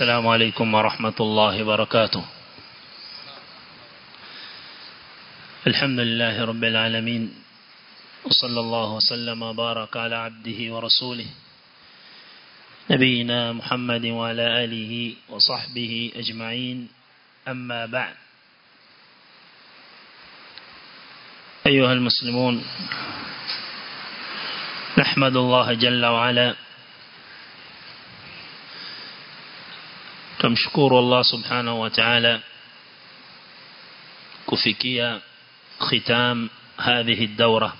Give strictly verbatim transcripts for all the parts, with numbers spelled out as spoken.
السلام عليكم ورحمة الله وبركاته. الحمد لله رب العالمين، وصلى الله وسلم وبارك على عبده ورسوله نبينا محمد وعلى آله وصحبه أجمعين. أما بعد، أيها المسلمون، نحمد الله جل وعلا، تمشكور الله سبحانه وتعالى كفكية ختام هذه الدورة.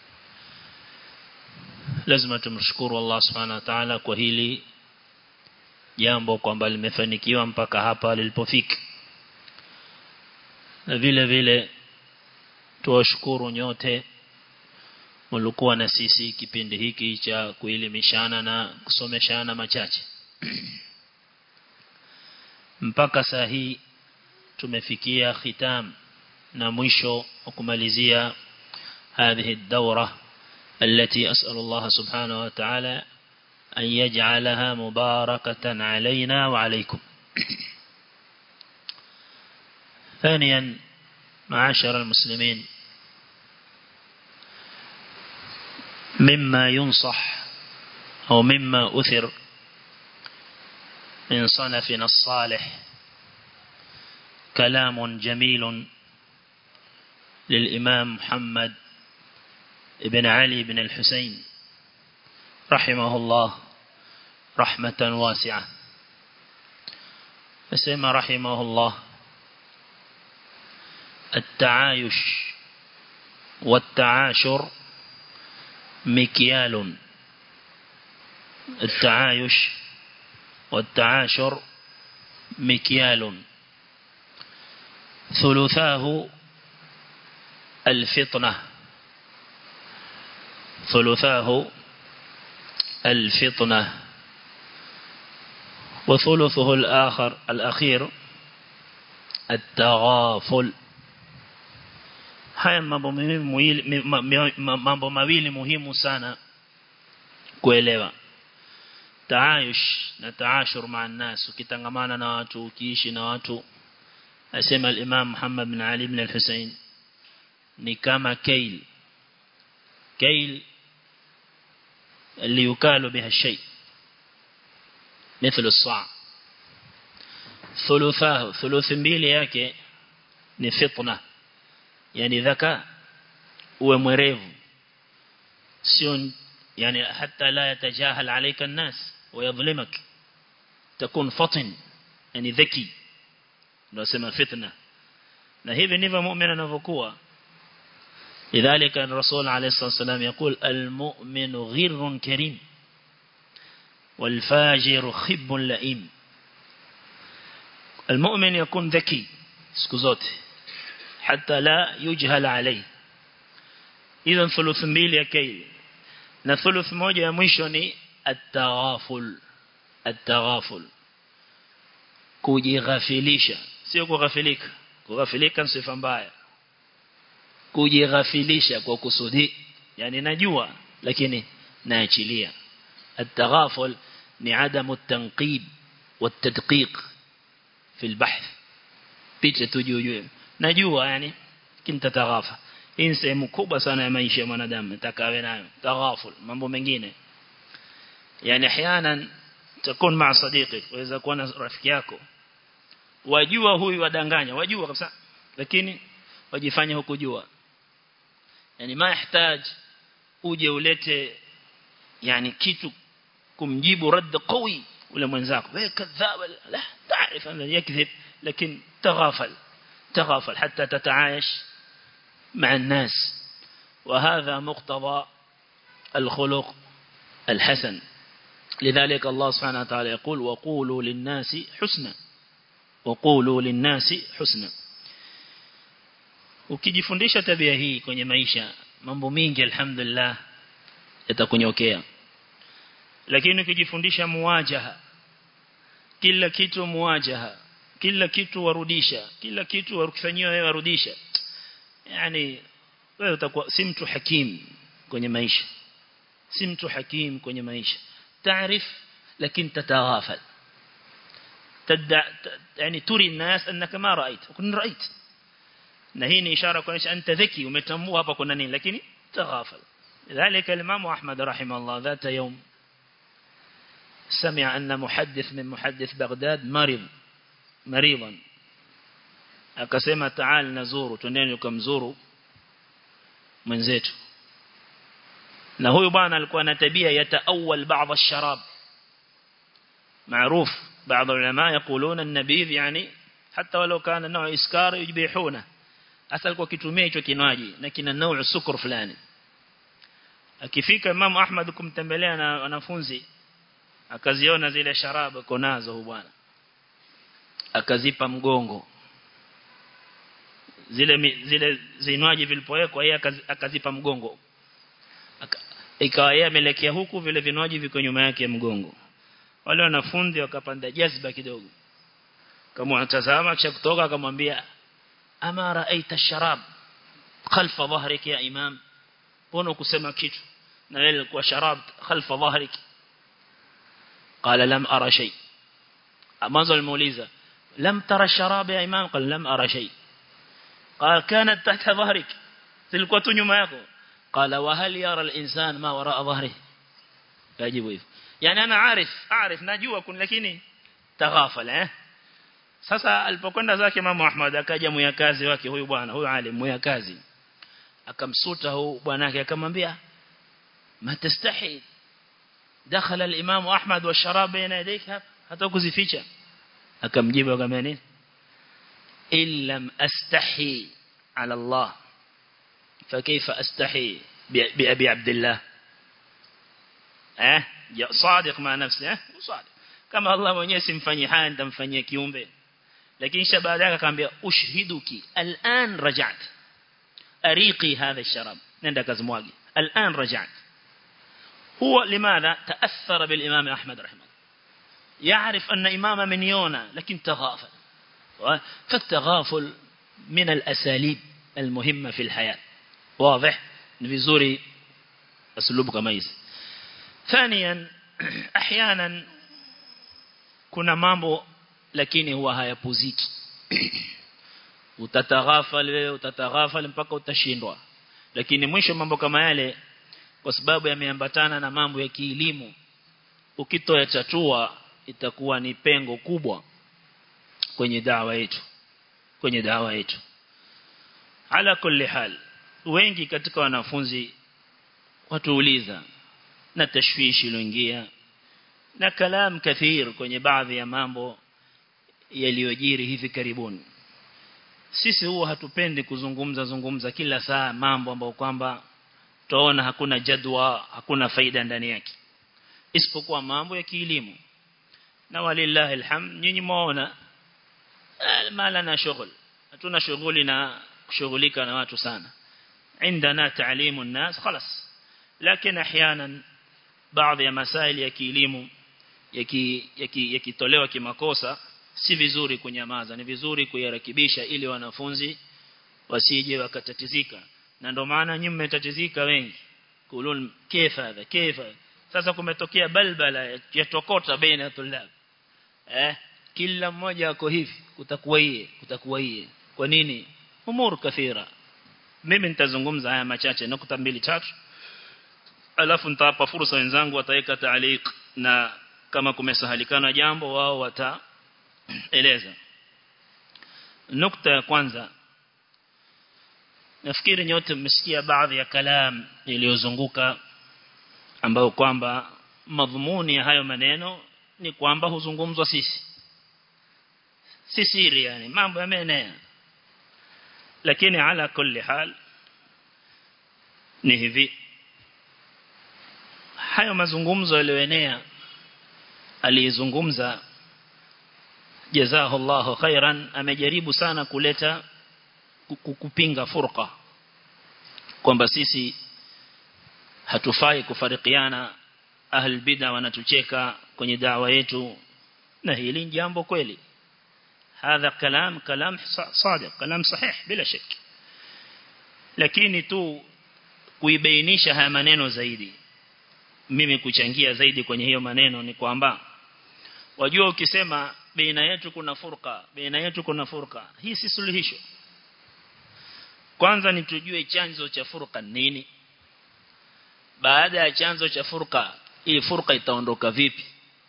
لازم تمشكور الله سبحانه وتعالى kwa hili jambo kwamba limefanikiwa mpaka hapa lilipofika. Na vile vile tuwashukuru nyote mlikuwa na sisi kipindi hiki cha kuelimishana na kusomeshana machache. Mpaka saa hii tumefikia khitam na mwisho wa kumalizia هذه الدورة التي أسأل الله سبحانه وتعالى أن يجعلها مباركة علينا وعليكم. ثانيا، معاشر المسلمين، مما ينصح أو مما أثر من صنفنا الصالح كلام جميل للإمام محمد ابن علي بن الحسين رحمه الله رحمة واسعة. فسمى رحمه الله: التعايش والتعاشر مكيال. التعايش والتعاشر مكيال، ثلثاه الفطنة ثلثاه الفطنة وثلثه الآخر الأخير التغافل. haya mambo mambo mawili muhimu sana kuelewa. Taayush na taashur maa nas, ukitangamana na watu, ukiishi na watu. Asema al-Imam Muhammad bin Ali bin al-Husayn ni kama kail kail اللي يكال بها الشيء مثل الصاع. ثلثاه ثلث mbili yake ni fitna, yani dhaka uwe mwerevu, sio يعني حتى لا يتجاهل عليك الناس ويظلمك، تكون فطن يعني ذكي، نسمى فتنة. na hivi ndivyo muumini anavyokuwa. لذلك الرسول عليه الصلاة والسلام يقول: المؤمن غر كريم والفاجر خب لئيم. المؤمن يكون ذكي سكوزوت حتى لا يجهل عليه. إذن ثلث mbili ya kaili na thuluth moja ya mwisho ni at-taghaful. At-taghaful, kujighafilisha, sio kughafilika. Kughafilika ni sifa mbaya. Kujighafilisha kwa kusudi, yani najua lakini naachilia. At-taghaful ni adamu at-tanqib wat-tadqiq fi al-bahth. Picha tujue najua, yani kinta taghafa. Hii ni sehemu kubwa sana ya maisha ya mwanadamu, natakawe nayo taghaful. Mambo mengine, yani احيانا takun ma'a sadiqik, waweza kuwa na rafiki yako, wajua huyu wadanganya, wajua kabisa, lakini wajifanya hukujua. Yani ma yahitaji uje ulete yani kitu kumjibu radd qawi ule mwenzako, wewe kadhab, la taarif anna yakذب, lakini taghafal taghafal hatta tataayish مع الناس. وهذا مقتضى الخلق الحسن. لذلك الله سبحانه وتعالى يقول: وقولوا للناس حسنا وقولوا للناس حسنا. ukijifundisha tabia hii kwenye maisha, mambo mengi alhamdulillah yatakunyokea. Lakini ukijifundisha muwajaha, kila kitu muwajaha, kila kitu warudisha, kila kitu warukifanyia wewe warudisha, yani wewe utakuwa si mtu hakim kwenye maisha, si mtu hakim kwenye maisha. Taarif lakini tataghafal. تدع يعني تري الناس أنك ما رأيت وكن رأيت نهيني إشارة كونش أنت ذكي ومتموها بكنا نين لكن تغافل. ذلك الإمام أحمد رحمه الله ذات يوم سمع أن محدث من محدث بغداد مريض مريضا akasema تعال نزوره tuneni ukamzuru mwenzetu na huyu bwana alikuwa na tabia yataawal baadhi الشراب معروف بعض العلماء يقولون النبيذ يعني حتى ولو كان نوع إسكار يجبيحونه asal kwa kitumia hicho kinywaji na kina nau sukar fulani akifika Imam Ahmad kumtembelea na wanafunzi akaziona zile sharaba konazo huyu bwana akazipa mgongo zile zile zinywaji vilipowekwa yeye akazipa mgongo ikawa yeye amelekea huku vile vinywaji viko nyuma yake mgongo wale wanafunzi wakapanda jazba kidogo kama anatazama kisha kutoka akamwambia ama raaita sharab khalfa dhahrik ya imam pono kusema kitu na wewe kwa sharab khalfa dhahrik qala lam ara shay amazo alimuuliza lam tara sharab ya imam qala lam ara shay qala kanat tahta dhahrik tilikuwa tu nyuma yako qala wa hal yara al-insan ma wara dhahrihi yajibu hivyo yani ana aarif aarif najua kun lakini taghafal eh sasa alipokwenda zake mama Ahmad akaja muyakazi wake huyu bwana huyu alim muyakazi akamsuta huyu bwana yake akamwambia ma tastahi dakhala al-imam Ahmad wa sharab baina yadayka hata kuzificha akamjibu akamwambia nini illam astahi ala Allah fa kayfa astahi bi abi Abdullah eh ya sadiq ma nafsi eh sadiq kama Allah mwenyewe simfanyi haya nitamfanyia kiumbe lakini kisha baadaye akamwambia ushhiduki al'an raja'at ariqi hadha ash-sharab nenda kazimwagi al'an raja'at huwa limadha ta'athara bil imam Ahmad rahimahullah يعرف أن إمام من يونا لكن تغافل فالتغافل من الأساليب المهمة في الحياة واضح في زوري أسلوبك ميز ثانيا أحيانا كنا مامبو lakini huwa hayapuziki utataghafal wewe utataghafal mpaka utashindwa lakini mwisho mambo kama yale kwa sababu yameambatana na mambo ya kielimu ukitoa chatua itakuwa ni pengo kubwa kwenye dawa yetu kwenye dawa yetu ala kulli hal wengi katika wanafunzi watuuliza na tashwishi iliyoingia na kalam kathir kwenye baadhi ya mambo yaliyojiri hivi karibuni sisi huwa hatupendi kuzungumza zungumza kila saa mambo ambayo kwamba tuona hakuna jadwa hakuna faida ndani yake isipokuwa mambo ya kielimu na walillahi alhamd nyinyi muona mala na shughul hatuna shughuli na kushughulika na watu sana عندنا تعليم الناس خلاص لكن احيانا بعض ya masaili ya kielimu yaki yakitolewa kimakosa si vizuri kunyamaza ni vizuri kuyarekebisha ili wanafunzi wasije wakatatizika na ndio maana nyinyi mmetatizika wengi kulun kaifa hadha kaifa sasa kumetokea balbala yatokota baina tulab eh kila mmoja ako hivi kutakuwa yeye kutakuwa yeye kwa nini umur kathira mimi nitazungumza haya machache nukta mbili tatu alafu nitawapa fursa wenzangu wataweka taaliq na kama kumesahalikana jambo wao wataeleza nukta ya kwanza nafikiri nyote mmesikia baadhi ya kalam iliyozunguka ambao kwamba madhumuni ya hayo maneno ni kwamba huzungumzwa sisi si siri yani mambo yameenea lakini ala kulli hal ni hivi hayo mazungumzo yaliyoenea alizungumza jazahullahu khairan amejaribu sana kuleta kupinga furqa kwamba sisi hatufai kufarikiana ahl bid'a wanatucheka kwenye da'wa yetu na hili jambo kweli هذا كلام كلام صادق كلام صحيح bila shaka lakini tu kuibainisha haya maneno zaidi mimi kuchangia zaidi kwenye hiyo maneno ni kwamba wajua ukisema baina yetu kuna furqa baina yetu kuna furqa hii si suluhisho kwanza ni tujue chanzo cha furqa nini baada ya chanzo cha furqa hii furqa itaondoka vipi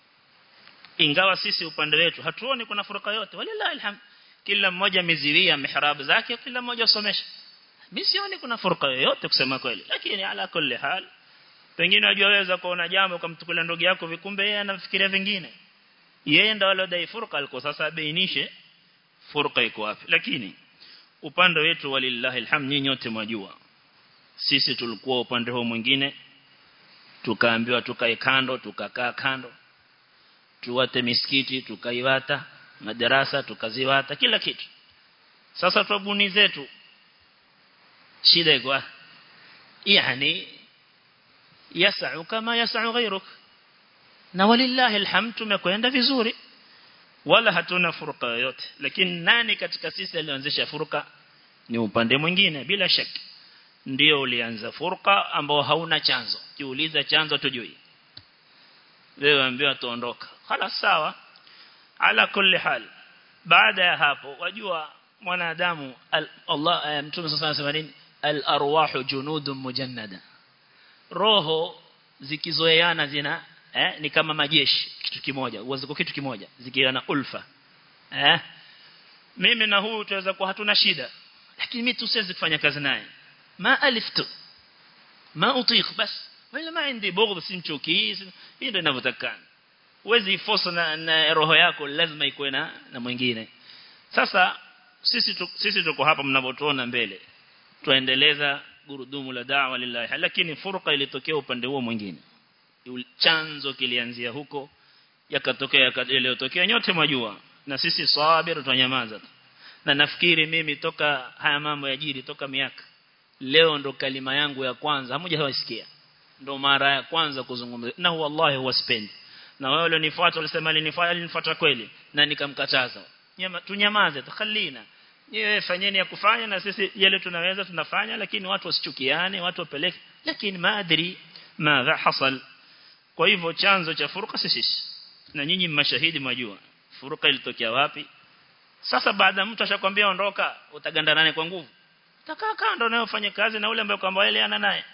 ingawa sisi upande wetu hatuoni kuna furqa yote walillahi alhamd kila mmoja miziria mihrab zake kila mmoja somesha mimi sioni kuna furqa yote kusema kweli lakini ala kulli hal pengine wajaweza kuona jambo kumtukulia ndugu yako vikumbe yeye anafikiria vingine yeye ndo alodai furqa aliko sasa bainishe furqa iko wapi lakini upande wetu walillahi alhamd nyinyi wote mwajua sisi tulikuwa upande huo mwingine tukaambiwa tukae kando tukakaa kando tuwate misikiti tukaiwata madarasa tukaziwata kila kitu sasa tubuni zetu shida iko yani yasau kama yasau ghayruk na walillahi alhamd tumekwenda vizuri wala hatuna furqa yote lakini nani katika sisi alianzisha furqa ni upande mwingine bila shaka ndio ulianza furqa ambao hauna chanzo kiuliza chanzo tujui wewe ambiwa tuondoka خلاص sawa ala kulli hal baada ya hapo wajua mwanadamu Allah mtume sasa anasema nini al arwahu junudun mujannada roho zikizoeana zina eh, ni kama majeshi kitu kimoja uwezo kitu kimoja zikiana ulfa eh mimi na huyu tuweza kuwa hatuna shida lakini mimi tusiwezi kufanya kazi naye ma aliftu ma utikh bas wala ma indi bughd simchuki hii ndio ninavyotakana uwezi force na, na roho yako lazima ikuwe na na mwingine sasa sisi tu, sisi tuko hapa mnavotuona mbele tuendeleza gurudumu la da'wa lillahi lakini furqa ilitokea upande huo mwingine chanzo kilianzia huko yakatokea yaliyotokea nyote mwajua na sisi sabir tunanyamaza na nafikiri mimi toka haya mambo yajiri toka miaka leo ndo kalima yangu ya kwanza hamoja hawasikia ndo mara ya kwanza kuzungumza na wallahi huwaspendi na wao walionifuata walisema alinifuata alinifuata kweli na nikamkataza nyama tunyamaze tukhalina yeye fanyeni ya kufanya na sisi yale tunaweza tunafanya lakini watu wasichukiane watu wapeleke lakini maadri madha hasal kwa hivyo chanzo cha furqa sisi na nyinyi mashahidi mwajua furqa ilitokea wapi sasa baada mtu ashakwambia ondoka utaganda nane kwa nguvu utakaa kando na ufanye kazi na ule ambaye kwamba yeye ana naye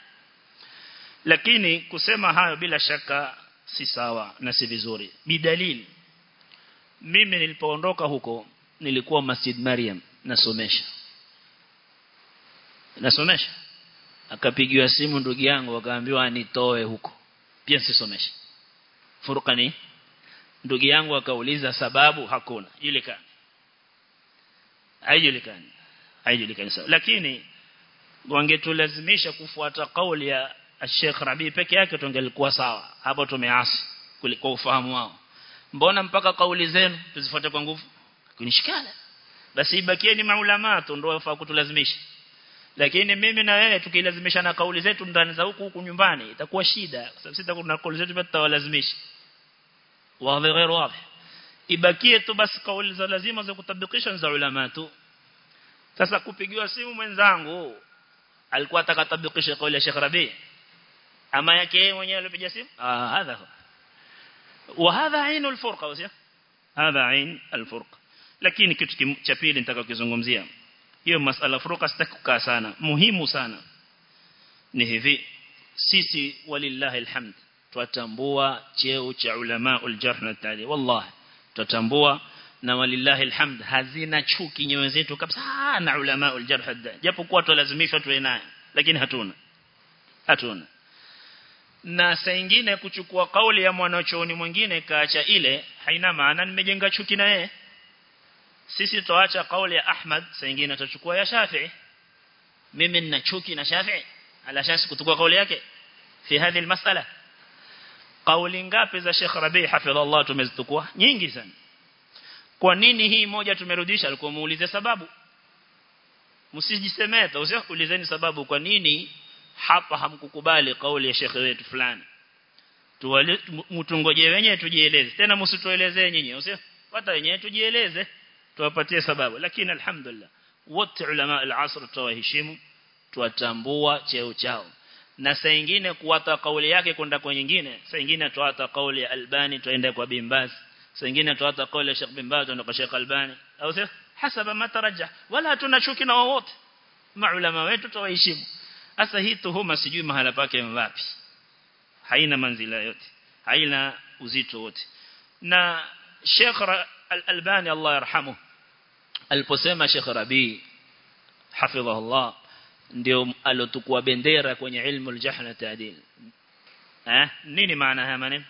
lakini kusema hayo bila shaka si sawa na si vizuri bidalili mimi nilipoondoka huko nilikuwa Masjid Maryam nasomesha nasomesha akapigiwa simu ndugu yangu akaambiwa anitoe huko pia sisomesha furqa ni ndugu yangu akauliza sababu hakuna julikani haijulikani haijulikani lakini wangetulazimisha kufuata kauli ya Sheikh Rabi peke yake tungelikuwa sawa hapo tumeasi kuliko ufahamu wao mbona mpaka kauli zenu tuzifuate kwa nguvu kunishikana basi ibakieni maulama tu ndio wafaa kutulazimisha lakini mimi na wewe tukilazimisha na kauli zetu ndani za huku huku nyumbani itakuwa shida kwa sababu sisi kuna kauli zetu tutawalazimisha wazi غير wazi ibakie tu basi kauli za lazima za kutabikisha za ulama tu sasa kupigiwa simu mwenzangu alikuwa atakatabikisha kauli ya Sheikh Rabi ama yake yeye mwenyewe alipiga simu ah hadha wa hadha ainu alfurqa wasio hadha ain alfurqa lakini kitu cha pili nitaka kuzungumzia hiyo masala furqa sitakukaa sana muhimu sana ni hivi sisi walillahi alhamd tutambua cheo cha ulama uljarh na tali wallahi tutambua na walillahi alhamd hazina chuki nyoyo zetu kabisa na ulama uljarh japo kwa tulazimishwa tuwe naye lakini hatuna hatuna na saa nyingine kuchukua kauli ya mwanachuoni mwingine kaacha ile haina maana nimejenga chuki na yeye sisi tuacha kauli ya Ahmad saa nyingine tutachukua ya Shafi'i mimi nina chuki na Shafi'i alashasi kutukua kauli yake fi hadhi almas'ala kauli ngapi za Sheikh Rabi hafidhallah tumezitukua nyingi sana kwa nini hii moja tumerudisha alikuwa muulize sababu msijisemeta usiulizeni sababu kwa nini hapa hamkukubali kauli ya shekhe wetu fulani tuwale mtungoje wenyewe tujieleze tena msituelezee nyinyi usio hata wenyewe tujieleze tuwapatie sababu lakini alhamdulillah wote ulama al-asr tuwaheshimu tuwatambua cheo chao na saa nyingine kuata kauli yake kwenda kwa nyingine saa nyingine tuata kauli ya Albani tuende kwa Bimbaz sengine tuata kauli Sheikh bin Baz na Sheikh Albani au sio hasaba ma tarajjah wala tunachuki na wote maulama wetu tuwaheshimu sasa hii tuhuma sijui mahala pake wapi haina manzila yote haina uzito wote na Sheikh Al-Albani Allah yarhamu aliposema Sheikh Rabi hafidhahullah ndio alotukua bendera kwenye ilmu al-jahl na ta'dil eh nini maana haya maneno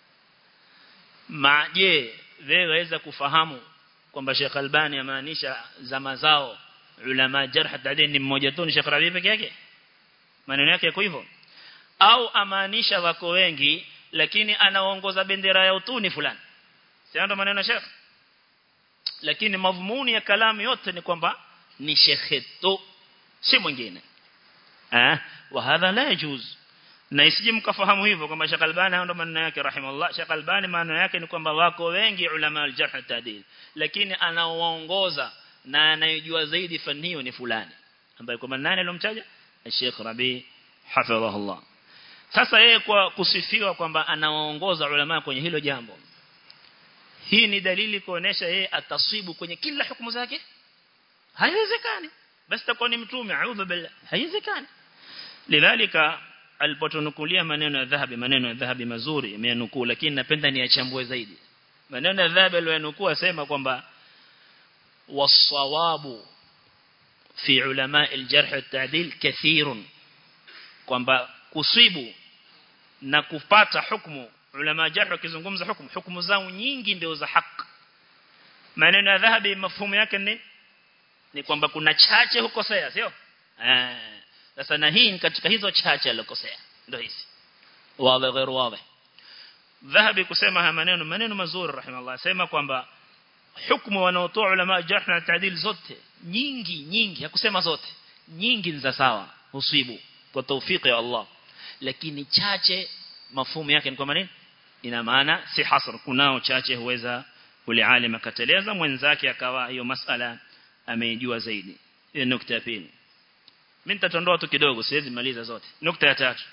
maje wewe waweza kufahamu kwamba Sheikh Albani amaanisha zama zao ulama jarh ta'dil ni mmoja tu ni Sheikh Rabi peke yake maneno yake yako hivyo au amaanisha wako wengi lakini anaongoza bendera ya utuni fulani sio ndo maneno Sheikh lakini madhumuni ya kalamu yote ni kwamba ni Sheikh tu si mwingine eh wa hadha la yajuz na isije mkafahamu hivyo kwamba Sheikh Albani ndo maneno yake rahimahullah Sheikh Albani maneno yake ni kwamba wako wengi ulama al-jarh ta'dil lakini anaoongoza na anayejua zaidi fani hiyo ni fulani ambaye kwa nani alomtaja Sheikh Rabi hafidhahullah sasa yeye kwa kusifiwa kwamba anawaongoza ulama kwenye hilo jambo hii ni dalili kuonesha yeye atasibu kwenye kila hukumu zake haiwezekani basi takuwa ni mtume a'udhu billah haiwezekani lidhalika alipotunukulia maneno ya dhahabi maneno ya dhahabi mazuri imenukuu lakini napenda niachambue zaidi maneno ya dhahabi aliyonukuu asema kwamba wasawabu fi ulama al-jarh at-ta'dil kathirun kwamba kusibu na kupata hukumu ulama jarh wakizungumza hukumu hukumu zao nyingi ndio za haki maneno ya dhahabi mafhumu yake ni ni kwamba kuna chache hukosea sio eh sasa na hii katika hizo chache alikosea ndio hizi wazi غير wazi dhahabi kusema haya maneno maneno mazuri rahimallah sema kwamba hukumu wanaotoa ulama jarh na ta'dil zote nyingi nyingi hakusema zote nyingi za sawa usibu kwa tawfiki ya Allah lakini chache mafhumu yake ni kwamba nini ina maana si hasr kunao chache huweza ule alim akateleza mwenzake akawa hiyo masala ameijua zaidi hiyo nukta ya pili mimi nitatondoa tu kidogo siwezi maliza zote nukta ya tatu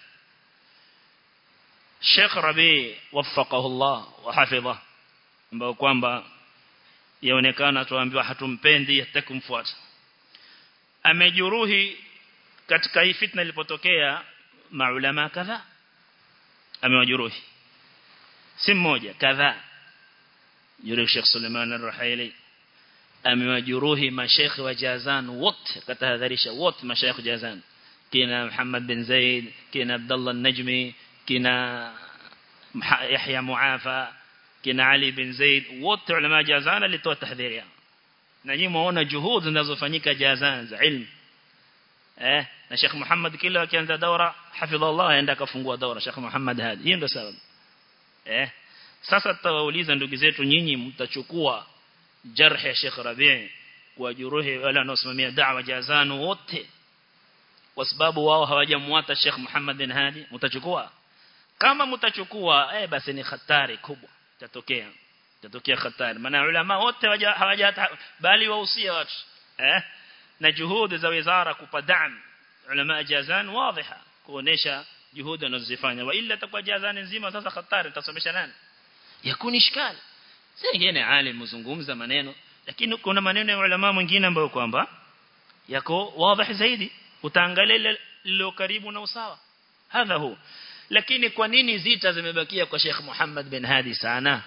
Sheikh Rabi waffaqahu Allah wa hafidha ambao kwamba yaonekana tuambiwa hatumpendi hatakumfuata amejuruhi katika hii fitna ilipotokea maulama kadhaa amewajuruhi si mmoja kadhaa yule Sheikh Suleiman Ar-Ruhaili amewajuruhi mashaikh wa Jazan wote katahadharisha wote mashaikh Jazan kina Muhammad bin Zaid kina Abdullah An-Najmi kina Yahya Muafa kina Ali bin Zaid wote ulama Jazan alitoa tahdhiria na nyinyi muone juhudi zinazofanyika Jazan za ilmu eh na Sheikh Muhammad kila akianza daura hafidhallah aenda akafungua daura Sheikh Muhammad hadi hiyo ndio sababu eh sasa tutawauliza ndugu zetu nyinyi mtachukua jarh ya Sheikh Rabi' kwa juruhi wala wanaosimamia da'wa Jazan wote kwa sababu wao hawajamwata Sheikh Muhammad bin Hadi mtachukua kama mtachukua eh basi ni hatari kubwa tatokea tatokea hatari maana ulama wote hawaja bali wahusia watu eh na juhudi za wizara kupa da'am ulama Jazan waziha kuonesha juhudi wanazofanya wa illa takwa Jazan nzima sasa hatari tutasomesha nani yakuni shikali singine alim mzungumza maneno lakini kuna maneno ya ulama mwingine ambao kwamba yako wazi zaidi utaangalia lilo karibu na usawa hadha hu lakini kwa nini zita zimebakia kwa Sheikh Muhammad bin Hadi sana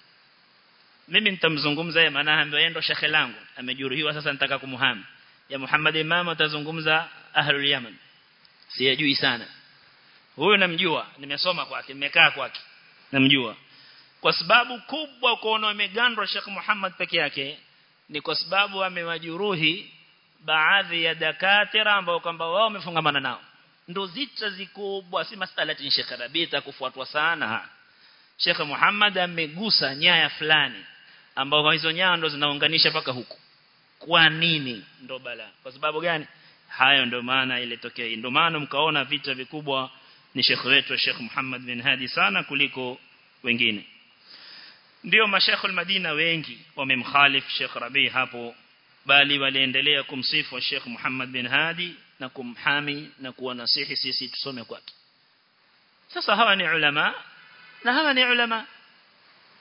mimi nitamzungumza yeye maana ambaye ndo shekhe langu amejuruhiwa sasa nitaka kumuhamu ya Muhammad Imam atazungumza ahlul Yaman sijui sana huyo namjua nimesoma kwake nimekaa kwake namjua kwa sababu kubwa kuona amegandwa Sheikh Muhammad peke yake ni kwa sababu amewajuruhi baadhi ya dakatira ambao kwamba wao wamefungamana nao ndo zita zikubwa si masala ya Sheikh Rabi' kufuatwa sana Sheikh Muhammad amegusa nyaya fulani ambao hizo nyaya ndo zinaunganisha paka huku kwa nini ndo bala kwa sababu gani hayo ndo maana ile tokea ndo maana mkaona vita vikubwa ni Sheikh wetu Sheikh Muhammad bin Hadi sana kuliko wengine ndio mashaikh al-Madina wengi wamemkhalif Sheikh Rabi' hapo bali waliendelea kumsifu Sheikh Muhammad bin Hadi na kumhami na kuwanasihi sisi tusome kwake sasa hawa ni ulama na hawa ni ulama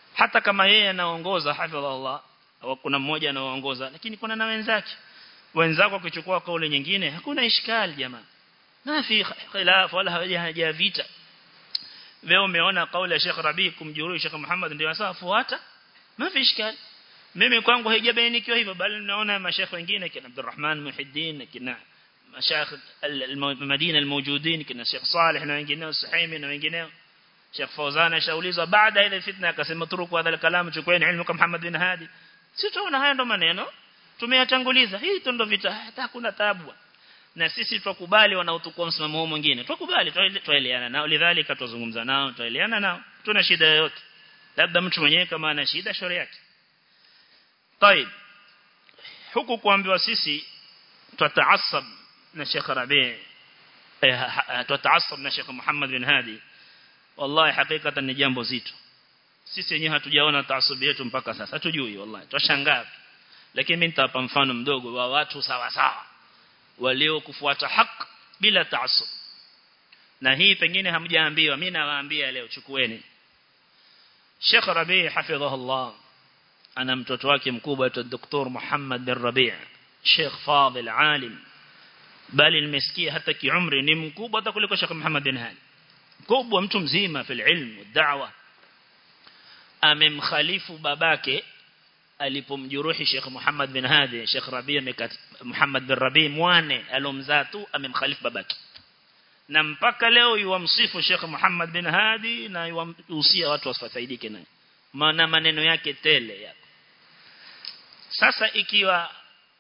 hata kama yeye anaongoza hafidhahullah au kuna mmoja anaoongoza lakini kuna na wenzake wenzako kuchukua kauli nyingine hakuna ishkali jamaa na fi khilaf wala haja vita leo umeona kauli ya Sheikh Rabi kumjeruhi Sheikh Muhammad ndio sawa fuata ma fi ishkali mimi kwangu haijabainikiwa hivyo bali naona mashaikh wengine kina Abdurrahman Muhiddin kina mashaikh al-Madina al-mawjudin kina Sheikh Saleh na wengineo Suhaimi na wengineo Sheikh Fawzan ashaulizwa baada ile fitna akasema turuku hadha al-kalam chukueni ilmu kama Muhammad bin Hadi sisi tunaona haya ndo maneno tumeyatanguliza hii ndo vita hata hakuna taabu na sisi tukubali wanaotukua msimamo huo mwingine tukubali tueleana nao lidhalika tuzungumza nao tueleana nao tuna shida yoyote labda mtu mwenyewe kama ana shida shauri yake طيب huku kuambiwa sisi tutaasab na Sheikh Rabi tutaasab na Sheikh Muhammad bin Hadi wallahi hakika ni jambo zito sisi wenyewe hatujaona taasubi yetu mpaka sasa hatujui wallahi twashangaa lakini mimi nitapa mfano mdogo wa watu sawa sawa walio kufuata haki bila taasub na hii pengine hamjaambiwa mimi nawaambia leo chukueni Sheikh Rabi hafidhahullah ana mtoto wake mkubwa aitwa Daktari Muhammad bin Rabi' Sheikh Fadil alim bali nimesikia hata kiumri ni mkubwa hata kuliko Sheikh Muhammad bin Hadi mkubwa mtu mzima fil ilm na da'wa amemkhalifu babake alipomjeruhi Sheikh Muhammad bin Hadi Sheikh Rabi' Muhammad bin Rabi' mwane alomzaa tu amemkhalifu babake na mpaka leo yuamsifu Sheikh Muhammad bin Hadi na yuhusia watu wasifaidike naye maana maneno yake tele yako sasa ikiwa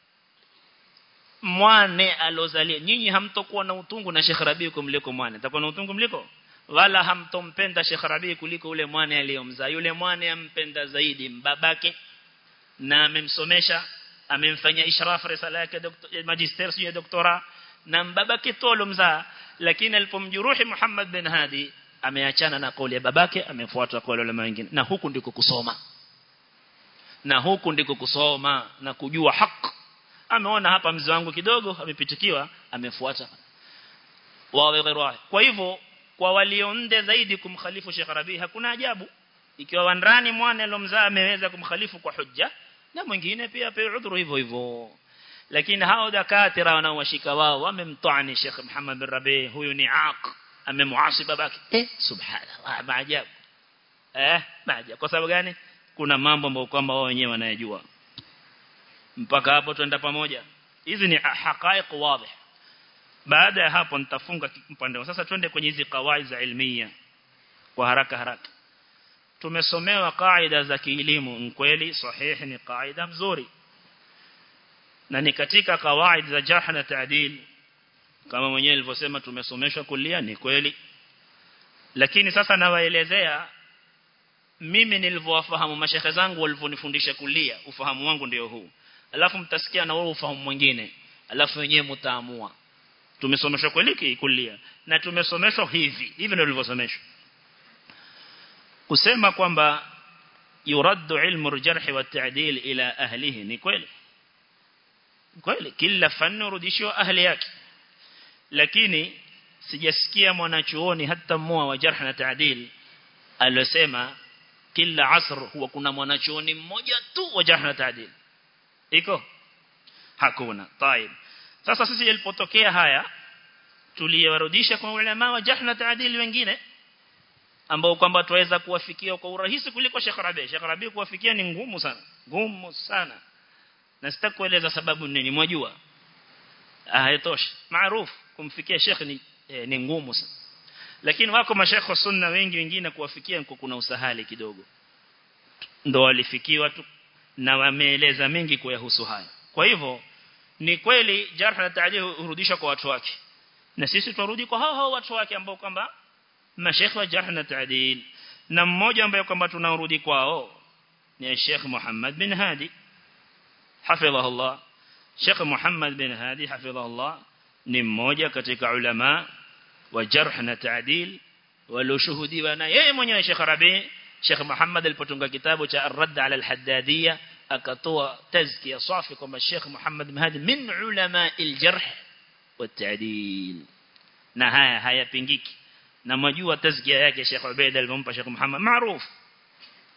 mwane alozalia nyinyi hamtokuwa na utungu na Sheikh Rabi' kumliko mwane takuwa na utungu mliko wala hamtompenda Sheikh Rabi' kuliko ule mwane aliyomzaa yule mwane ampenda zaidi mbabake na amemsomesha amemfanyia ishraf risala yake magister sio doktora na mbabake tolo mzaa lakini alipomjeruhi Muhammad bin Hadi ameachana na kauli ya babake amefuata kauli ya wengine na huku ndiko kusoma na huku ndiko kusoma na kujua haki ameona hapa mzee wangu kidogo amepitikiwa amefuata wao kwa hivyo kwa walionde zaidi kumkhalifu Sheikh Rabi' hakuna ajabu ikiwa wanrani mwana alomzaa ameweza kumkhalifu kwa hujja na mwingine pia pe udhuru hivyo hivyo lakini hao dakatira wanaowashika wao wamemtoani Sheikh Muhammad bin Rabi' huyu ni aq amemuasi babake eh subhanallah maajabu eh maajabu kwa sababu gani kuna mambo ambayo kwamba wao wenyewe wanayajua mpaka hapo twenda pamoja hizi ni haqaiq wazi baada ya hapo nitafunga mpande sasa twende kwenye hizi kawaida za ilmiya kwa haraka haraka tumesomewa kaida za kielimu kweli sahihi ni kaida nzuri na ni katika kawaida za jarh na ta'dil kama mwenyewe alivyosema tumesomeshwa kulia ni kweli lakini sasa nawaelezea mimi nilivyowafahamu mashaikh zangu walivyonifundisha kulia ufahamu wangu ndio huu alafu mtasikia na wao ufahamu mwingine alafu wenyewe mtaamua tumesomeshwa kweli kulia na tumesomeshwa hivi hivi ndio nilivyosomeshwa kusema kwamba yuraddu ilmu al-jarh wa at-ta'dil ila ahlihi ni kweli kweli kila fani urudishwa ahli yake lakini sijasikia mwanachuoni hata mmoja wa jarh na ta'dil aliyosema kila asr huwa kuna mwanachuoni mmoja tu wa jarh na ta'dil iko hakuna طيب sasa sisi ilipotokea haya tuliwarudisha kwa ulama wa jarh na ta'dil wengine ambao kwamba tuweza kuwafikia kwa urahisi kuliko Sheikh Rabi' Sheikh Rabi' kuwafikia ni ngumu sana ngumu sana na sitakueleza sababu nini mwajua ah haitoshi maarufu kumfikia Sheikh ni eh, ni ngumu sana lakini wako mashaikh wa sunna wengi wengine kuwafikia kuna usahali kidogo ndo walifikiwa tu na wameeleza mengi kuyahusu haya kwa hivyo ni kweli jarh na ta'dil hurudisha kwa watu wake na sisi turudi kwa hao hao watu wake ambao kwamba mashaikh wa jarh na ta'dil na mmoja ambaye kwamba tunarudi kwao ni Sheikh Muhammad bin Hadi hafidhahullah Sheikh Muhammad bin Hadi hafidhahullah ni mmoja katika ulama wa jarh na ta'dil walioshuhudiwa na yeye mwenyewe Sheikh Rabi' Sheikh Muhammad alipotunga kitabu cha Ar-Radd 'ala al-Haddadiyya akatoa tazkiya safi kwamba Sheikh Muhammad bin Hadi min ulama al-jarh wa at-ta'dil na haya hayapingiki na mjua tazkiya yake Sheikh Ubaid al-Mumpa Sheikh Muhammad maarufu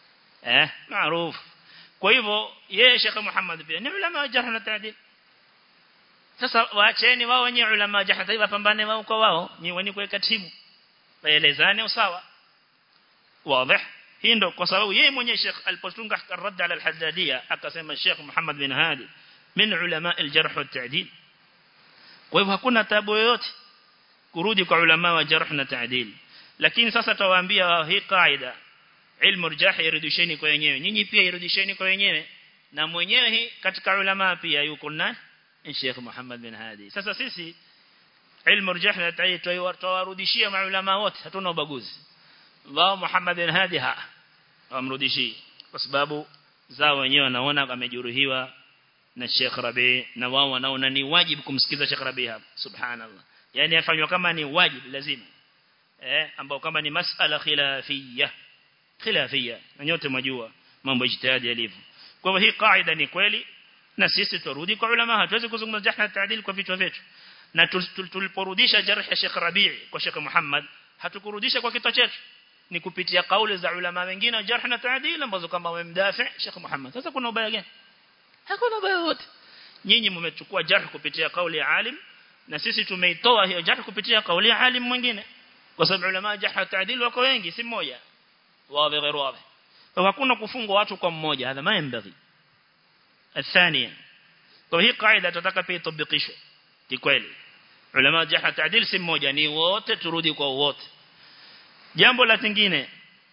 eh maarufu kwa hivyo yeye Sheikh Muhammad pia ni ulama wa jarh na ta'dil sasa waacheni wao wenyewe ulama wa jarh wapambane wao kwa wao ni wenye kuweka timu waelezane usawa wazi hii ndio kwa sababu yeye mwenyewe Sheikh alipotunga rad ala al-Haddadiyya akasema Sheikh Muhammad bin Hadi min ulama al-jarh wa ta'dil kwa hivyo hakuna tabu yoyote kurudi kwa ulama wa jarh na ta'dil lakini sasa tawaambia hii kaida ilmu rjah irudisheni kwa wenyewe nyinyi pia irudisheni kwa wenyewe na mwenyewe hii katika ulama pia yuko na Sheikh Muhammad bin Hadi sasa sisi ilmu rjah na ta'dil tawarudishia maulama wote hatuna ubaguzi wao Muhammad bin Hadi ha amrudishi kwa sababu zao wenyewe wanaona amejeruhiwa na Sheikh Rabi na wao wanaona ni wajibu kumsikiza Sheikh Rabi hapa subhanallah yani afanywa kama ni wajibu lazima eh ambao kama ni masala khilafiyya khilafiyya na nyote mjua mambo ijtihadi yalivyo kwa hivyo hii kaida ni kweli na sisi turudi kwa ulama hatuwezi kuzungumza jarh na ta'dil kwa vitu vyetu na tuliporudisha jarh ya Sheikh Rabi kwa Sheikh Muhammad hatukurudisha kwa kitu chetu ni kupitia kauli za ulama wengine jarh na ta'dil ambazo kama wamemdafi Sheikh Muhammad sasa kuna ubaya gani hakuna ubaya wote nyinyi mmechukua jarh kupitia kauli ya alim na sisi tumeitoa hiyo jarh kupitia kauli ya alim mwingine kwa sababu ulama jarh na ta'dil wako wengi si mmoja wazi غير واضح hakuna kufungwa watu kwa mmoja hadha maembaghi الثانيه kwa hii kaida tutataka pia itabikishwe kikweli ulama jarh na ta'dil si mmoja ni wote turudi kwa wote jambo la lingine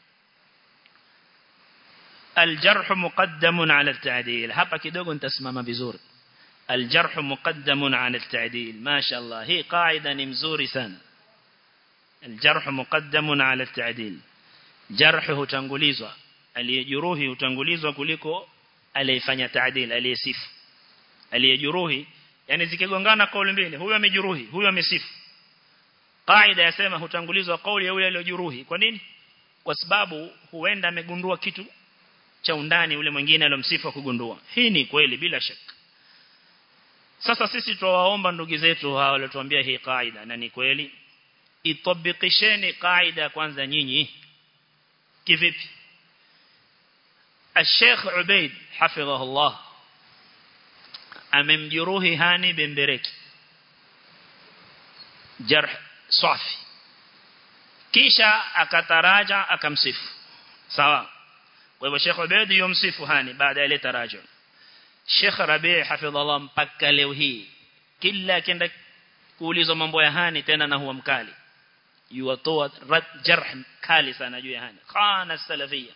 الجرح مقدم على التعديل hapa kidogo nitasimama vizuri الجرح مقدم على التعديل ما شاء الله hii kaida ni mzuri sana الجرح مقدم على التعديل jarh hutangulizwa aliyejeruhi hutangulizwa kuliko aliyefanya ta'dil aliyesifu aliyejeruhi yani zikigongana kauli mbili huyo amejeruhi huyo amesifu kaida yasema hutangulizwa kauli ya yule aliyejeruhi kwa nini kwa sababu huenda amegundua kitu cha undani ule mwingine aliyomsifu kugundua hii ni kweli bila shaka sasa sisi tuwaomba ndugu zetu hao waliotuambia hii kaida na ni kweli itabikisheni kaida kwanza nyinyi kivipi الشيخ عبيد حفظه الله amemjeruhi Hani bin Bereki jarh safi kisha akataraja akamsifu sawa kwa hivyo Sheikh Ubaid yomsifu Hani baada ya ile taraja Sheikh Rabi hafidhallah mpaka leo hii kila akienda kuulizwa mambo ya Hani tena na huwa mkali yuwatoa jarh kali sana juu ya Hani khana salafia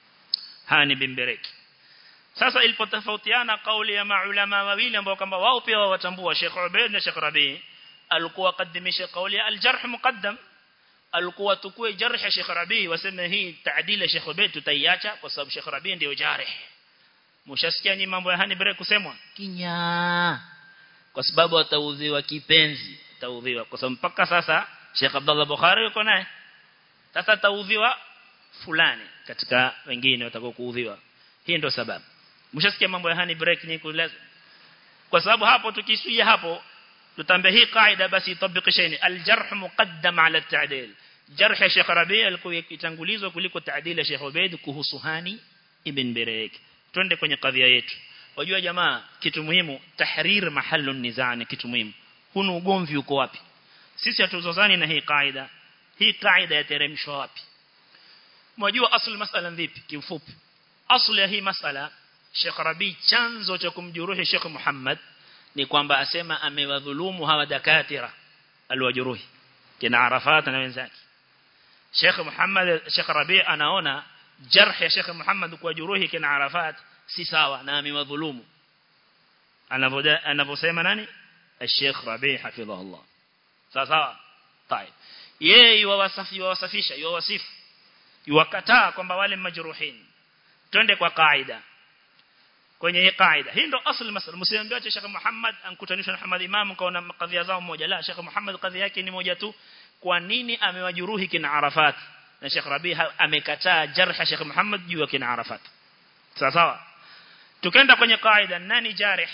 Hani bin Bereki sasa ilipotofautiana kauli ya maulama wawili ambao kwamba wao pia watambua Sheikh Ubaid na Sheikh Rabi alikuwa qaddimisha kauli ya al-jarh muqaddam alikuwa tukue jarh ya Sheikh Rabi waseme hii ta'dil ya Sheikh Ubaid tutaiacha kwa sababu Sheikh Rabi ndio jarh mshasikia ni mambo ya Hani Bereki kusemwa kinya kwa sababu ataudhiwa kipenzi ataudhiwa kwa sababu mpaka sasa Sheikh Abdullah Bukhari yuko naye sasa ataudhiwa fulani katika wengine watakao kuudhiwa hii ndio sababu mshasikia mambo ya Hani Bereki ni kueleza kwa sababu hapo tukisuia hapo tutambia hii kaida basi itabikisheni al-jarh muqaddam ala at-ta'dil jarh ya Sheikh Rabi alikuwa kitangulizwa kuliko ta'dil ya Sheikh Ubaid kuhusu Hani ibn Bereki twende kwenye kadhia yetu wajua jamaa kitu muhimu tahrir mahallu nizaa ni kitu muhimu huna ugomvi uko wapi sisi hatuzozani na hii kaida hii kaida yateremshwa wapi mwajua asli masala vipi kiufupi asli ya hii masala Sheikh Rabi chanzo cha kumjeruhi Sheikh Muhammad ni kwamba asema amewadhulumu hawa dakatira alwajeruhi kina Arafat na wenzake Sheikh Muhammad Sheikh Rabi anaona jarh ya Sheikh Muhammad kwa jeruhi kina Arafat si sawa na amewadhulumu anavoda anavosema nani Sheikh Rabi hafidhahullah sawa sawa طيب yeye yuwasafi yuwasafisha yuwasifu yuwakataa kwamba wale majruhin twende kwa kaida kwenye hii kaida hii ndo asli masala msiambie acha Sheikh Muhammad ankutanisha na Muhammad Imam kaona kadhia zao moja la Sheikh Muhammad kadhia yake ni moja tu kwa nini amewajeruhi kina Arafat na Sheikh Rabi amekataa jarh Sheikh Muhammad juu ya kina Arafat sawa sawa tukenda kwenye kaida nani jarih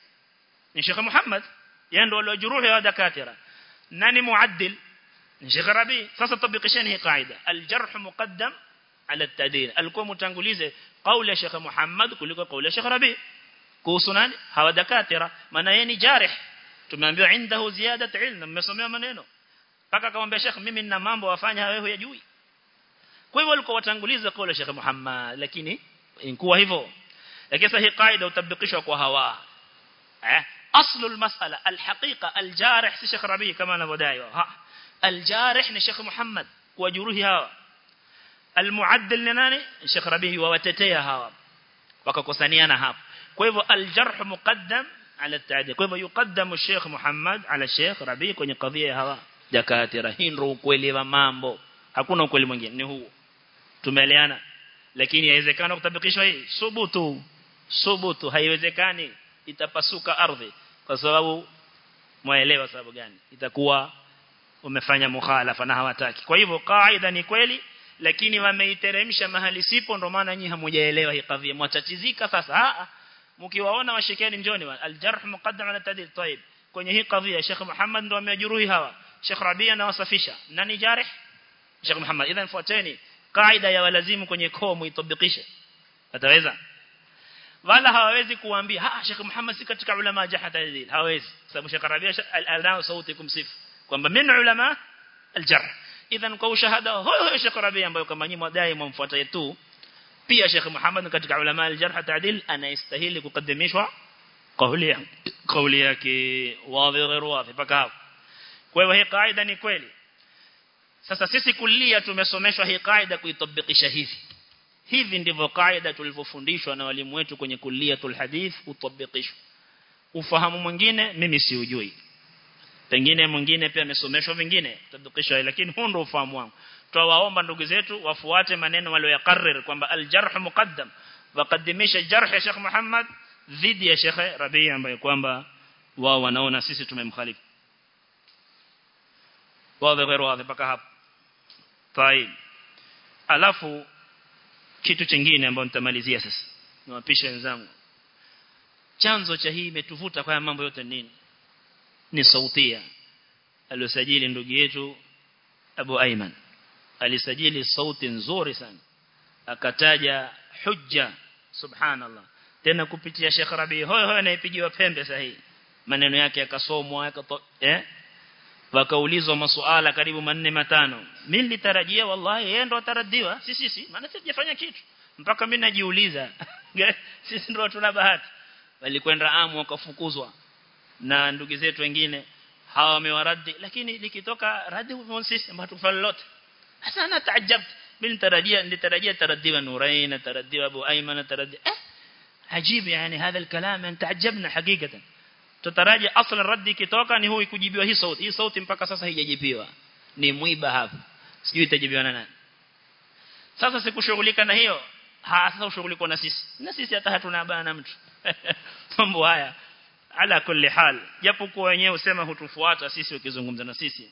ni Sheikh Muhammad yeye ndo aliojeruhi wa dakatira nani muaddil ni Sheikh Rabi sasa tabikisheni hii kaida al-jarh muqaddam ala at-ta'dil alikuwa mtangulize kauli ya Sheikh Muhammad kuliko kauli ya Sheikh Rabi kuhusu nani hawa dakatira maana yeye ni jarih tumeambiwa indahu ziyadat ilm mmesomea maneno paka akamwambia Sheikh mimi nina mambo wafanya wewe hujui kwa hivyo walikuwa watanguliza kauli ya Sheikh Muhammad lakini inkuwa hivyo lakini sasa hii kaida utabikishwa kwa hawa eh aslu almas'ala alhaqiqa aljarih si Sheikh Rabi kama anavyodai ha aljarih ni Sheikh Muhammad kwa juruhi hawa almuaddil ni nani Sheikh Rabi wawatetea hawa wakakosaniana hapo kwa hivyo aljarh muqaddam ala at-ta'dil kwa hivyo yuqaddamu Sheikh Muhammad ala Sheikh Rabi kwenye kadhia hawa dakatira hii ndio ukweli wa mambo hakuna ukweli mwingine ni huu tumeeleana lakini haiwezekana kutabikishwa hii subutu subutu haiwezekani itapasuka ardhi kwa sababu muelewa sababu gani itakuwa umefanya mukhalafa na hawataki kwa hivyo kaida ni kweli lakini wameiteremsha mahali sipo ndo maana nyinyi hamujaelewa hii kadhia mwatatizika sasa a mkiwaona washikeni njoni aljarh muqaddam ala tadil طيب kwenye hii kadhia Sheikh Muhammad ndo amejeruhi hawa Sheikh Rabi anawasafisha nani jarih Sheikh Muhammad idhan fuateni kaida ya walazimu kwenye koo muitabikishe ataweza wala hawawezi kuambia ha Sheikh Muhammad si katika ulama jaha tadil hawezi sababu Sheikh Rabi anao sauti kumsifu kwamba min ulama aljarh idhan kwa ushahada huyo Sheikh Rabi ambaye kama nyinyi mwadai mumfuata yetu pia Sheikh Muhammad katika ulama aljarh tadil anastahili kukaddimishwa kauli kauli yake wazi ghairu wazi paka hapo kwa hivyo hii kaida ni kweli sasa sisi kulia tumesomeshwa hii kaida kuitabikisha hivi hivi ndivyo kaida tulivyofundishwa na walimu wetu kwenye kuliatul hadith utabikishwa ufahamu mwingine mimi siujui pengine mwingine pia amesomeshwa vingine tabikishwa lakini huo ndio ufahamu wangu tuwaomba ndugu zetu wafuate maneno walioyakarrir kwamba aljarh muqaddam waqaddimisha jarh ya Sheikh Muhammad dhidi ya Sheikh Rabi ambaye kwamba wao wanaona sisi tumemkhalifu wazi ghairu wazi paka hapo طيب alafu kitu kingine ambacho nitamalizia sasa niwapishe wenzangu chanzo cha hii imetuvuta kwa mambo yote nini ni sautia aliyosajili ndugu yetu Abu Ayman alisajili sauti nzuri sana akataja hujja subhanallah tena kupitia Sheikh Rabi hoyo hoyo anaipigiwa pembe sahihi maneno yake yakasomwa yakato eh wakaulizwa masuala karibu manne matano mimi nilitarajia wallahi yeye ndo ataradiwa sisi sisi maana sijafanya kitu mpaka mimi najiuliza sisi ndo tuna bahati walikwenda amu wakafukuzwa na ndugu zetu wengine hawa wamewaradi lakini likitoka radi kwa sisi ambao tufanye lote sasa ana taajab mimi nitarajia nilitarajia taradiwa Nurain taradiwa Abu Ayman taradiwa eh ajibu yani هذا الكلام ان تعجبنا حقيقه tutaraji aslan raddi kitoka ni huyu kujibiwa hii sauti hii sauti mpaka sasa haijajibiwa ni mwiba hapa sijui itajibiwa na nani sasa sikushughulika na hiyo ha sasa ushughulika na sisi na sisi hata hatuna bana mtu mambo haya ala kulli hal japokuwa wenyewe usema hutufuata sisi ukizungumza na sisi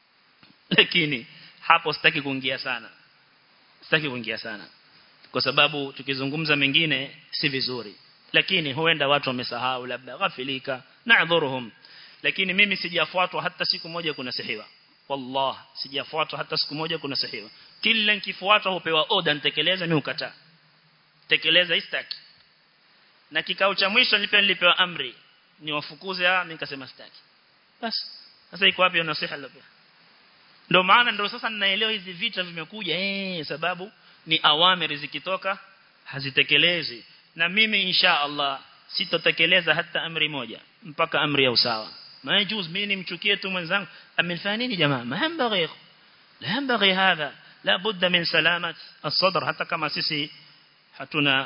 lakini hapo sitaki kuingia sana sitaki kuingia sana kwa sababu tukizungumza mengine si vizuri lakini huenda watu wamesahau labda ghafilika na'dhuruhum lakini mimi sijafuatwa hata siku moja kuna sahiwa wallah sijafuatwa hata siku moja kuna sahiwa kila nikifuatwa hupewa order nitekeleza mimi ukataa tekeleza istaki na kikao cha mwisho nilipewa nilipewa amri niwafukuze ah mimi nikasema sitaki basi sasa iko wapi nasiha labda ndio maana ndio sasa ninaelewa hizi vita vimekuja eh sababu ni awamiri zikitoka hazitekelezi na mimi insha Allah sitotekeleza hata amri moja mpaka amri ya usawa maana mimi nimchukie tu mwenzangu amenifanya nini jamaa mahambaghi la hambaghi hadha la budda min salamat as-sadr hata kama sisi hatuna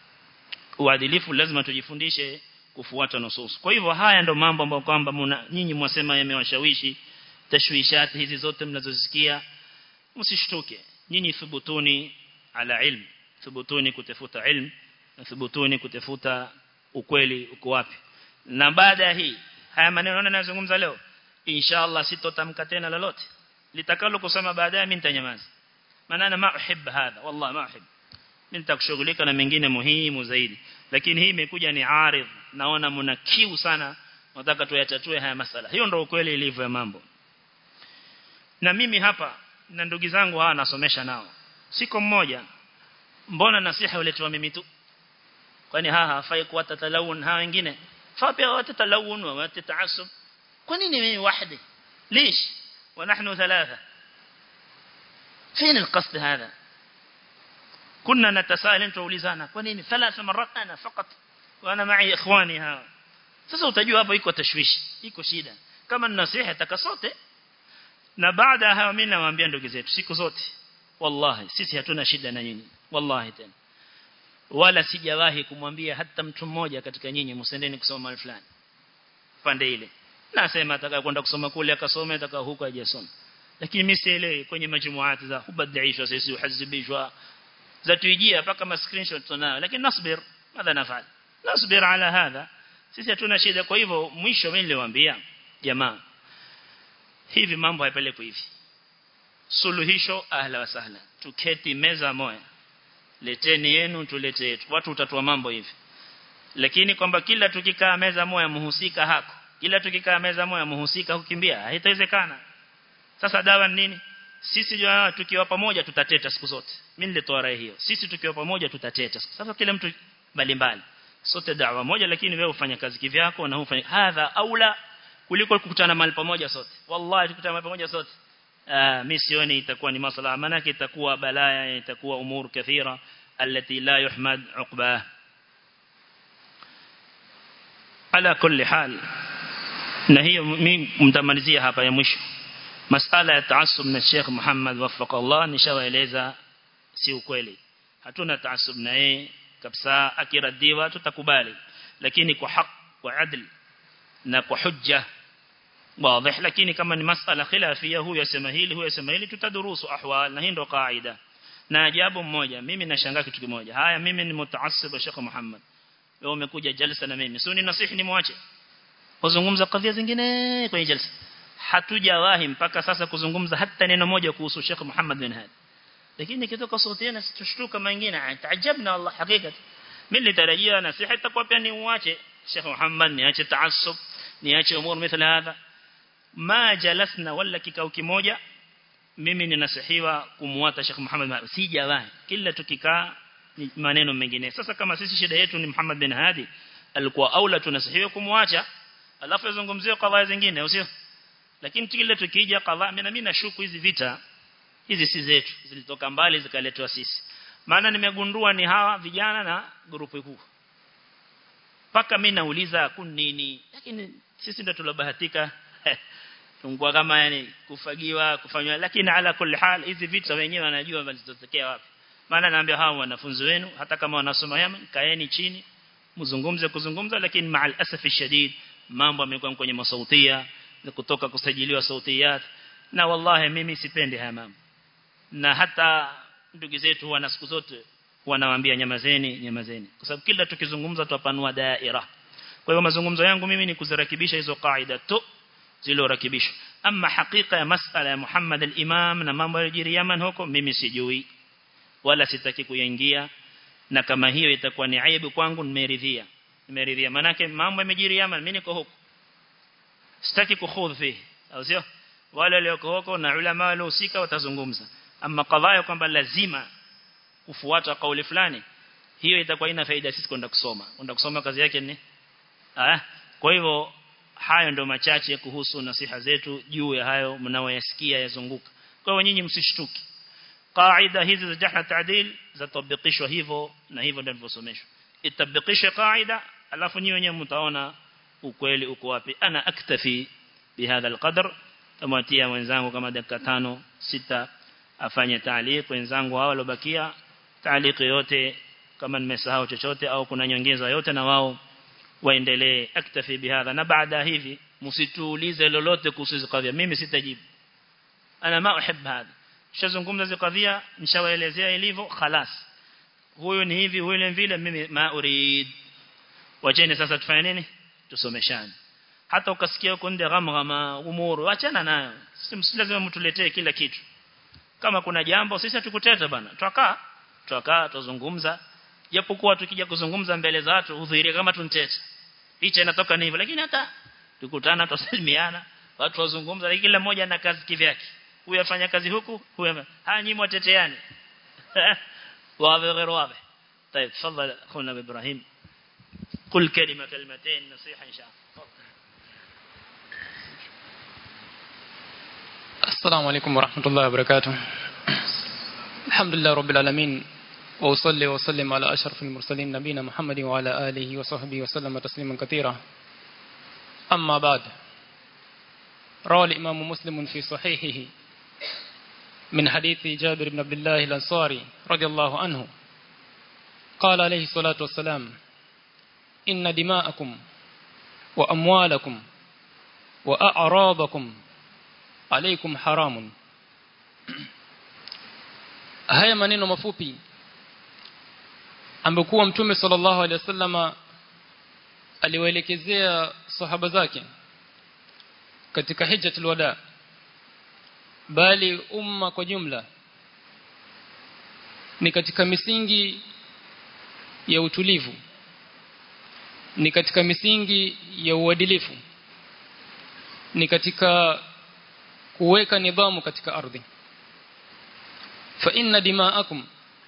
uadilifu lazima tujifundishe kufuata nusus kwa hivyo haya ndo mambo ambayo kwamba nyinyi mwasema yamewashawishi tashwishati hizi zote mnazozisikia msishtuke nyinyi thubutuni ala ilm thubutuni kutafuta ilm thubutuni kutafuta ukweli uko wapi na baada ya hii haya maneno ninayozungumza leo inshallah sitotamka tena lolote litakalo kusema baadaye mimi nitanyamaza maana ana ma uhib hadha wallahi ma uhib mimi nitakushughulika na mengine muhimu zaidi lakini hii imekuja ni aridh naona mna kiu sana nataka tuyatatue haya masala hiyo ndio ukweli ilivyo ya mambo na mimi hapa na ndugu zangu hawa nasomesha nao siko mmoja mbona nasiha uletwa mimi tu kwani haa hafai kuwa tatalawun haa wengine faa pia watatalawun wa watataasub kwa nini mimi wahdi ليش ونحن ثلاثة فين القصد هذا كنا نتساءل انت وulizana kwa nini ثلاث مرات انا فقط وانا معي اخواني ها sasa utajua hapo iko tashwishi iko shida kama nasiha takasote na baada hayo mimi nawaambia ndugu zetu siku zote wallahi sisi hatuna shida na nyinyi wallahi tena wala sijawahi kumwambia hata mtu mmoja katika nyinyi msendeni kusoma mahali fulani pande ile nasema ataka kwenda kusoma kule akasome ataka huko ajasome lakini mimi sielewi kwenye majumuati za hubadaishwa sisi uhazibishwa za tuijia paka ma screenshot tunayo lakini nasbir madha nafal nasbir ala hadha sisi hatuna shida kwa hivyo mwisho mimi niliwaambia jamaa hivi mambo hayapelekwi hivi suluhisho ahla wa sahla tuketi meza moja leteni yenu tulete yetu watu utatua mambo hivi lakini kwamba kila tukikaa meza moja muhusika hako kila tukikaa meza moja muhusika kukimbia haitawezekana sasa dawa nini sisi jua tukiwa pamoja tutateta siku zote mimi nilitoa rai hiyo sisi tukiwa pamoja tutateta sasa kila mtu mbalimbali sote dawa moja lakini wewe ufanya kazi kivyako na ufanye hadha aula kuliko kukutana mahali pamoja sote wallahi tukutana mahali pamoja sote ah mimi sioni itakuwa ni maslaha maana itakuwa balaya itakuwa umur kathira التي لا يحمد عقباه على كل حال na hiyo mimi mtamalizia hapa ya mwisho masala ya taasub na Sheikh Muhammad wafaqa Allah nishawaeleza si ukweli hatuna taasub na yeye kabisa akiradiwa tutakubali lakini kwa haki kwa adl na kwa hujja wazi lakini kama ni masala khilafia huyu yasema hili huyu yasema hili tutadurusu ahwal na hii ndo kaida na ajabu mmoja mimi nashangaa kitu kimoja haya mimi ni mutaassib wa Sheikh Muhammad wewe umekuja jalsa na mimi sio ni nasihi ni muache kuzungumza kadhia zingine kwenye jalsa hatujawahi mpaka sasa kuzungumza hata neno moja kuhusu Sheikh Muhammad bin Hadi lakini kitoka sauti na tushtuka mengine taajabna Allah hakika mimi nilitarajia nasiha itakuwa pia ni muache Sheikh Muhammad niache taassub niache umur mithla hadha ma jalasna wala kikao kimoja mimi ninasihiwa kumuata Sheikh Muhammad sijawahi kila tukikaa ni maneno mengine sasa kama sisi shida yetu ni Muhammad bin Hadi alikuwa aula tunasihiwa kumuacha alafu yazungumzie kadhaa zingine usio lakini kile tukija kadhaa mimi na mimi nashuku hizi vita hizi si zetu zilitoka mbali zikaletwa sisi maana nimegundua ni hawa vijana na grupu kuu paka mimi nauliza kun nini lakini sisi ndio tulobahatika tungua kama yani kufagiwa kufanywa lakini ala kulli hal hizi vita wenyewe wanajua walizotokea wapi maana naambia hao wanafunzi wenu hata kama wanasoma Yemen kaeni chini mzungumze kuzungumza lakini maal asafi shadid mambo yamekuwa kwenye masautia na kutoka kusajiliwa sautiyat na wallahi mimi sipendi haya mambo na hata ndugu zetu wana siku zote wanawaambia nyamazeni nyamazeni kwa sababu kila tukizungumza tupanua daira kwa hiyo mazungumzo yangu mimi ni kuzirakibisha hizo kaida tu zilorakibishwa ama hakika ya masala ya Muhammad al-Imam na mambo yaliyojiri Yemen huko mimi sijui wala sitaki kuingia na kama hiyo itakuwa ni aibu kwangu nimeridhia nimeridhia manake mambo yamejiri Yemen mimi niko huko sitaki kukhudhi au sio wale walioko huko na ulama waliohusika watazungumza ama kadhaa kwamba lazima kufuata kauli fulani hiyo itakuwa ina faida sisi kwenda kusoma kwenda kusoma kazi yake ni ah kwa hivyo hayo ndio machache kuhusu nasiha zetu juu ya hayo mnaoyasikia yazunguka kwa hiyo nyinyi msishtuki kaida hizi za jahna taadil zatabikishwa hivyo na hivyo ndio nilivyosomeshwa itabikisha kaida alafu nyinyi wenyewe mtaona ukweli uko wapi ana aktafi bihadha alqadr tamatia wenzangu kama dakika tano sita afanye taaliq wenzangu hao waliobakia taaliq yote kama nimesahau chochote au kuna nyongeza yote na wao waendelee aktafi bihadha na baada hivi msituulize lolote kuhusu kadhia mimi sitajibu ana ma uhib hada shazungumza hizo kadhia nishawaelezea ilivyo خلاص huyo ni hivi huyo vile mimi ma urid wacheni sasa tufanye nini tusomeshane hata ukasikia huko ndio ghamgama umuru achana nayo sisi lazima mtuletee kila kitu kama kuna jambo sisi tukuteta bana tutakaa tutakaa tuzungumza japokuwa tukija kuzungumza mbele za watu udhihirie kama tunteta picha inatoka ni hivyo lakini hata tukutana tusalimiana watu wazungumza kila mmoja na kazi kivyake huyu afanya kazi huku huyu haya nyinyi mwateteani واضح غير واضح. طيب تفضل اخونا ابراهيم قل كلمه كلمتين نصيحه ان شاء الله. السلام عليكم ورحمة الله وبركاته. الحمد لله رب العالمين وأصلي وسلم على أشرف المرسلين نبينا محمد وعلى آله وصحبه وسلم تسليما كثيرا. أما بعد، روى الإمام مسلم في صحيحه من حديث جابر بن عبد الله الأنصاري رضي الله عنه قال عليه الصلاة والسلام: إن دماءكم وأموالكم وأعراضكم عليكم حرام. Haya maneno mafupi ambayo Mtume sallallahu alaihi wasallam aliwaelekezea sahaba zake katika hijjatul wada, bali umma kwa jumla, ni katika misingi ya utulivu, ni katika misingi ya uadilifu, ni katika kuweka nidhamu katika ardhi. Fa inna dima'akum,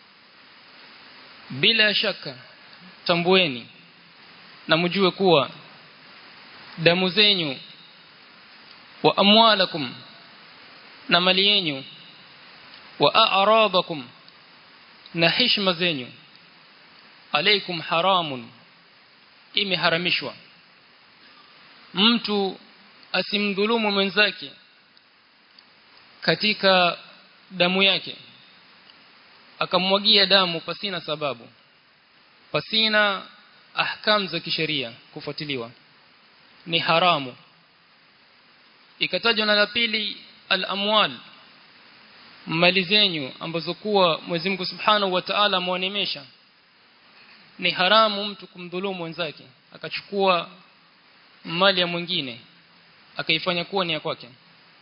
bila shaka tambueni na mjue kuwa damu zenyu, wa amwalakum, na mali yenu, wa a'radakum, na heshima zenyu, alaykum haramun, imeharamishwa. Mtu asimdhulumu mwenzake katika damu yake, akamwagia damu pasina sababu, pasina ahkam za kisheria kufuatiliwa, ni haramu. Ikatajwa na la pili al-amwal, mali zenyu ambazo kuwa Mwenyezi Mungu Subhanahu wa Ta'ala amewanemesha. Ni haramu mtu kumdhulumu mwenzake, akachukua mali ya mwingine akaifanya kuwa ni ya kwake.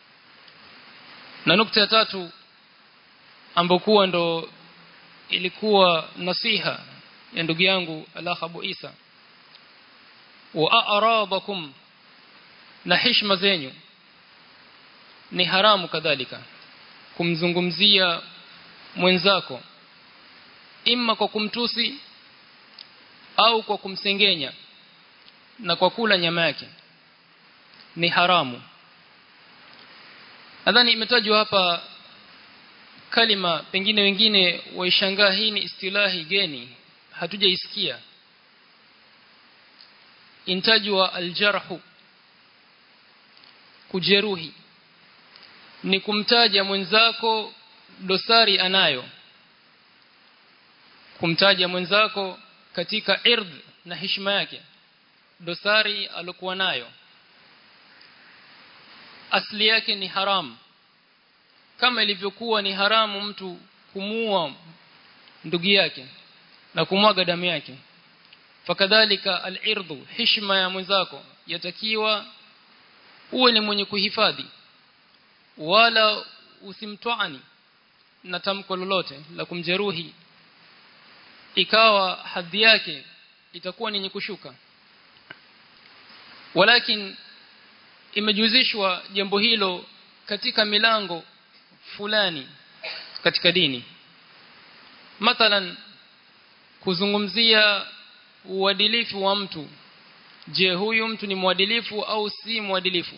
Na nukta ya tatu ambayo kuwa ndo ilikuwa nasiha ya ndugu yangu Alakh Abu Isa, wa a'radakum, na heshima zenyu, ni haramu kadhalika kumzungumzia mwenzako imma kwa kumtusi au kwa kumsengenya na kwa kula nyama yake, ni haramu. Nadhani imetajwa hapa kalima, pengine wengine waishangaa hii ni istilahi geni, hatujaisikia. Intajwa aljarhu, kujeruhi, ni kumtaja mwenzako dosari anayo, kumtaja mwenzako katika ird na heshima yake, dosari alokuwa nayo. Asli yake ni haramu, kama ilivyokuwa ni haramu mtu kumuua ndugu yake na kumwaga damu yake. Fakadhalika al-irdu, heshima ya mwenzako yatakiwa uwe ni mwenye kuhifadhi, wala usimtoani na tamko lolote la kumjeruhi, ikawa hadhi yake itakuwa ni yenye kushuka. Walakin imejuzishwa jambo hilo katika milango fulani katika dini. Mathalan, kuzungumzia uadilifu wa mtu. Je, huyu mtu ni mwadilifu au si mwadilifu?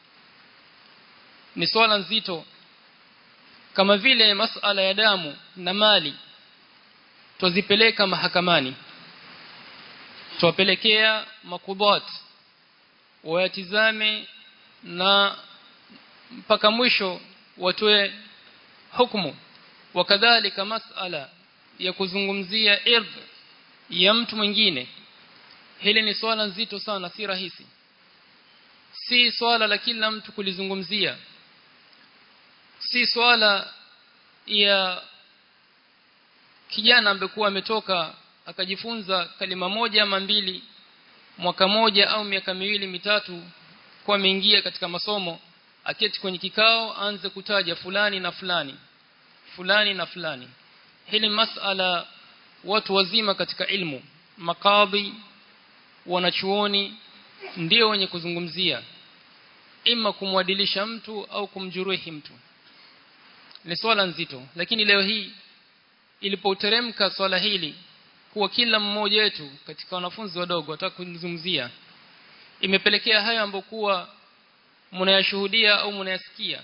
Ni swala nzito. Kama vile masala ya damu na mali, tuzipeleka mahakamani, tuwapelekea makudat wayatizame na mpaka mwisho watoe hukumu. Wakadhalika masala ya kuzungumzia ird ya mtu mwingine, hili ni swala nzito sana, si rahisi. Si swala la kila mtu kulizungumzia, si swala ya kijana ambaye ametoka akajifunza kalima moja ama mbili mwaka moja au miaka miwili mitatu, kwa ameingia katika masomo, aketi kwenye kikao aanze kutaja fulani na fulani, fulani na fulani. Hili masala watu wazima katika ilmu, makadhi, wanachuoni, ndio wenye kuzungumzia, ima kumwadilisha mtu au kumjeruhi mtu. Ni swala nzito. Lakini leo hii ilipoteremka swala hili kuwa kila mmoja wetu katika wanafunzi wadogo atakuzungumzia, imepelekea haya ambayo kuwa mnayashuhudia au mnayasikia,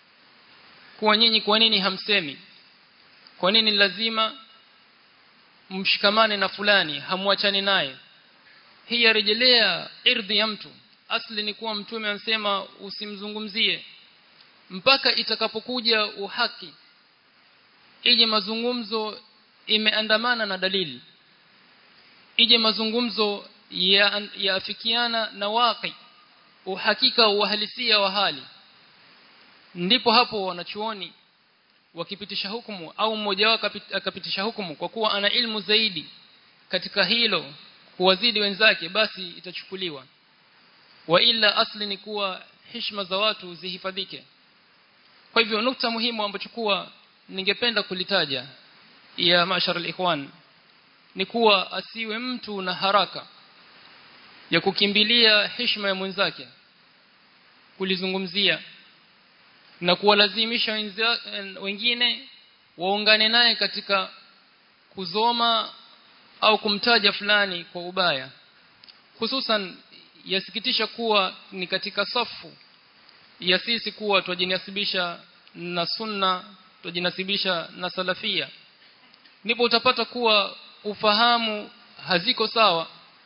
kwa nyinyi kwa nini hamsemi? Kwa nini lazima mshikamane na fulani, hamwachani naye? Hii yarejelea irdhi ya mtu. Asli ni kuwa mtume anasema usimzungumzie mpaka itakapokuja uhaki, ije mazungumzo imeandamana na dalili, ije mazungumzo ya yaafikiana na waqi, uhakika uhalisia wa hali, ndipo hapo wanachuoni wakipitisha hukumu au mmoja wao akapitisha hukumu kwa kuwa ana ilmu zaidi katika hilo kuwazidi wenzake, basi itachukuliwa. Wa ila asli ni kuwa heshima za watu zihifadhike. Kwa hivyo nukta muhimu ambacho kuwa ningependa kulitaja ya mashar al-ikhwan ni kuwa asiwe mtu na haraka ya kukimbilia heshima ya mwenzake kulizungumzia na kuwalazimisha wengine waungane naye katika kuzoma au kumtaja fulani kwa ubaya. Hususan yasikitisha kuwa ni katika safu ya sisi kuwa tujinasibisha na sunna, tujinasibisha na salafia, ndipo utapata kuwa ufahamu haziko sawa,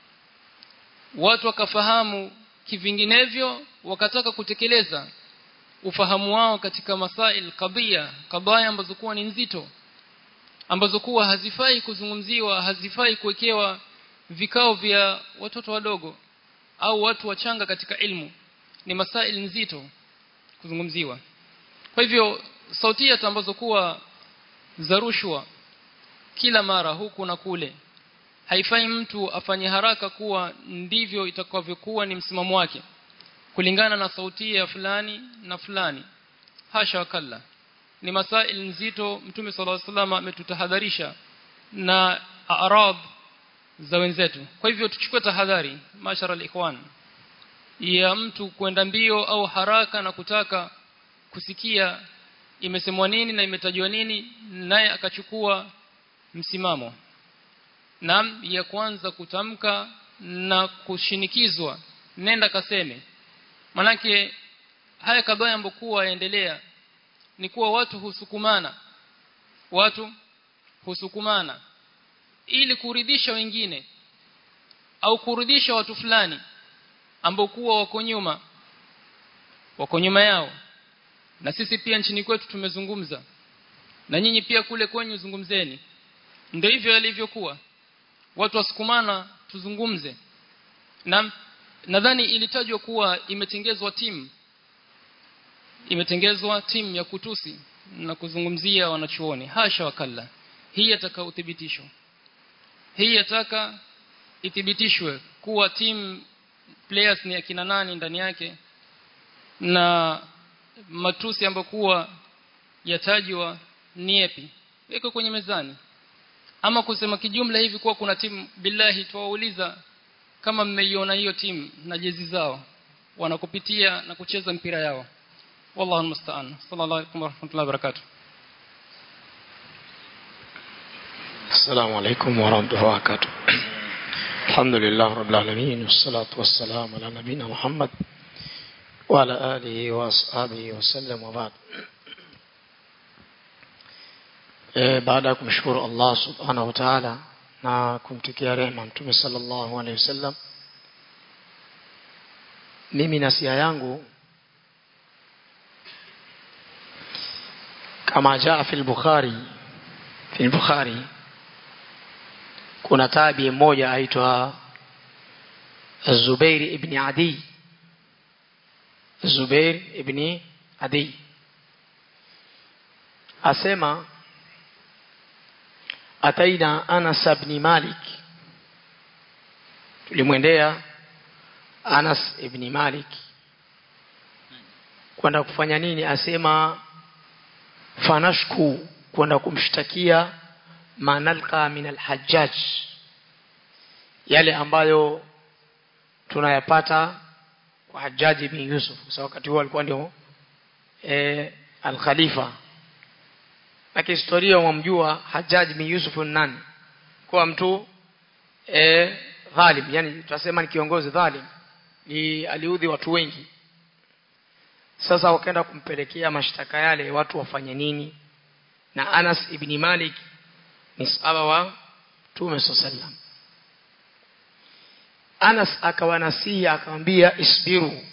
watu wakafahamu kivinginevyo, wakataka kutekeleza ufahamu wao katika masail qadhiya, qadaya ambazo kuwa ni nzito, ambazo kuwa hazifai kuzungumziwa, hazifai kuwekewa vikao vya watoto wadogo au watu wachanga katika ilmu. Ni masail nzito kuzungumziwa. Kwa hivyo sautia ambazo kuwa za rushwa kila mara huku na kule, haifai mtu afanye haraka kuwa ndivyo itakavyokuwa ni msimamo wake kulingana na sauti ya fulani na fulani. Hasha wakalla, ni masail nzito. Mtume sallallahu alaihi wasallam ametutahadharisha na arad za wenzetu. Kwa hivyo tuchukue tahadhari mashara al-ikhwan ya mtu kwenda mbio au haraka na kutaka kusikia imesemwa nini na imetajwa nini, naye akachukua msimamo na ya kwanza kutamka na kushinikizwa nenda kaseme. Manake haya kabaya ambokuwa yaendelea ni kuwa watu husukumana watu husukumana ili kuridhisha wengine au kuridhisha watu fulani ambao kuwa wako nyuma wako nyuma yao. Na sisi pia nchini kwetu tumezungumza, na nyinyi pia kule kwenyu zungumzeni. Ndio hivyo yalivyokuwa, watu wasukumana tuzungumze. Na nadhani ilitajwa kuwa imetengezwa timu imetengezwa timu ya kutusi na kuzungumzia wanachuoni. Hasha wakalla, hii yataka uthibitisho, hii yataka ithibitishwe kuwa team players ni akina nani ndani yake, na matusi ambayo kuwa yatajwa ni yapi iko kwenye mezani. Ama kusema kijumla hivi kuwa kuna timu, billahi tuwauliza kama mmeiona hiyo timu na jezi zao wanakupitia na kucheza mpira yao. Wallahu almusta'an. Sallallahu alaykum wa rahmatullahi wa barakatuh. Assalamu alaykum wa rahmatullahi wa barakatuh. Alhamdulillah rabbil alamin, wassalatu wassalamu ala nabina Muhammad wa ala alihi wa ashabihi wa sallam wa ba'd. Eh, baada ya kumshukuru Allah subhanahu wa ta'ala na kumtikia rehema Mtume sallallahu alayhi wasallam, mimi nasia yangu kama jaa fi al-Bukhari fi al-Bukhari kuna tabi mmoja aitwa Zubair ibn Adi. Zubair ibn Adi asema ataina Anas ibn Malik, tulimwendea Anas ibn Malik kwenda kufanya nini? Asema fanashku, kwenda kumshtakia manalqa min al-Hajjaj, yale ambayo tunayapata kwa Hajjaj ibn Yusuf, kwa wakati huo alikuwa ndio eh al-Khalifa. na historia wamjua Hajjaj bin Yusuf an-Nani kwa mtu eh dhalim, yani tunasema ni kiongozi dhalim, ni aliudhi watu wengi. Sasa wakaenda kumpelekea mashtaka yale, watu wafanye nini? Na Anas ibn Malik ni sahaba wa Mtume sallam. Anas akawanasihi akamwambia isbiru,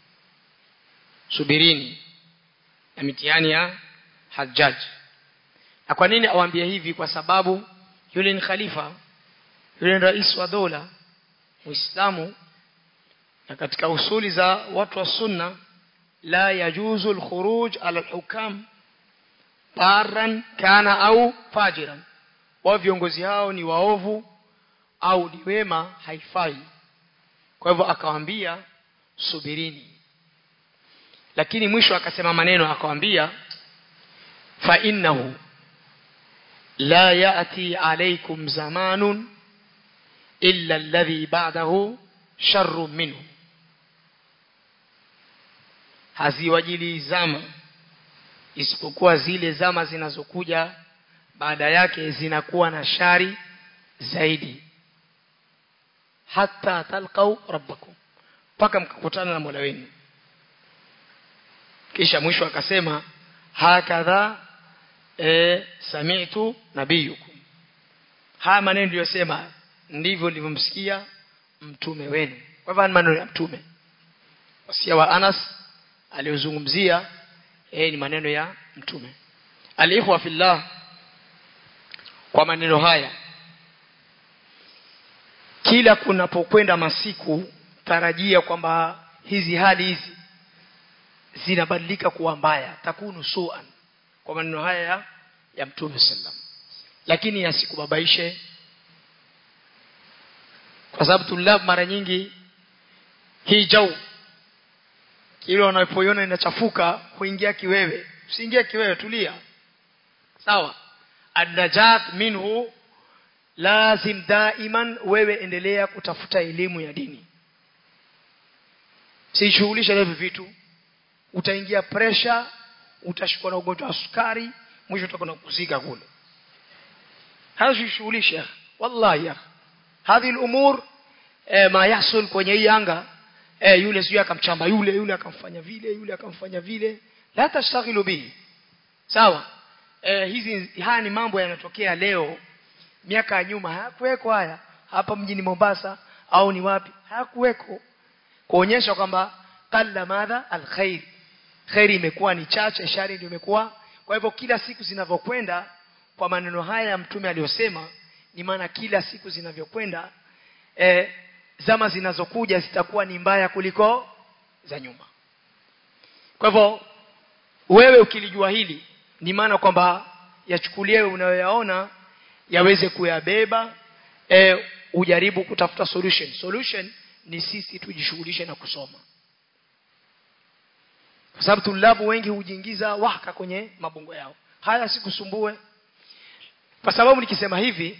subirini na mitihani ya Hajjaj. Na kwa nini awaambia hivi? Kwa sababu yule ni khalifa, yule ni rais wa dola Muislamu, na katika usuli za watu wa sunna la yajuzu al-khuruj ala al-hukam barran kana au fajiran, wa viongozi hao ni waovu au ni wema, haifai. Kwa hivyo akawaambia subirini, lakini mwisho akasema maneno, akawaambia fa innahu la ya'ti alaykum zamanun illa alladhi ba'dahu sharrun minhu, haziwajili zama isipokuwa zile zama zinazokuja baada yake zinakuwa na shari zaidi, hatta talqau rabbakum, paka mkakutana na Mola wenu. Kisha mwisho akasema hakadha e, sami'tu nabiyukum, haya maneno niliyosema ndivyo nilivyomsikia mtume wenu. Kwa hivyo maneno ya mtume, wasia wa Anas aliyozungumzia eh ni maneno ya mtume. Alikhwa fillah, kwa maneno haya kila kunapokwenda masiku tarajia kwamba hizi hali hizi zinabadilika kuwa mbaya, takunu suan, kwa maneno haya ya, ya Mtume sallam. Lakini yasikubabaishe, kwa sababu tulab mara nyingi hii jau kile unapoiona inachafuka huingia kiwewe. Usiingie kiwewe, tulia. Sawa? An-najat minhu lazim daiman, wewe endelea kutafuta elimu ya dini. Sishughulisha na hivi vitu. Utaingia pressure, utashikwa na ugonjwa wa sukari, mwisho utakwenda kuzika kule. Hazishughulisha. Wallahi ya. Hadhi al-umur eh, ma yasul kwenye hii anga, eh yule sio akamchamba yule, yule akamfanya vile, yule akamfanya vile, la tashaghilu bihi. Sawa? Eh, hizi haya ni mambo yanatokea leo. Miaka ya nyuma hayakuweko haya hapa mjini Mombasa au ni wapi, hayakuweko, kuonyesha kwamba qalla madha alkhair, khairi imekuwa ni chache, shari ndio imekuwa. Kwa hivyo kila siku zinavyokwenda, kwa maneno haya ya mtume aliyosema, ni maana kila siku zinavyokwenda eh, zama zinazokuja zitakuwa ni mbaya kuliko za nyuma. Kwa hivyo wewe ukilijua hili, ni maana kwamba yachukulie unayoyaona yaweze kuyabeba, eh, ujaribu kutafuta solution. Solution ni sisi tujishughulishe na kusoma, kwa sababu tulabu wengi hujiingiza waka kwenye mabongo yao. Haya sikusumbue, kwa sababu nikisema hivi,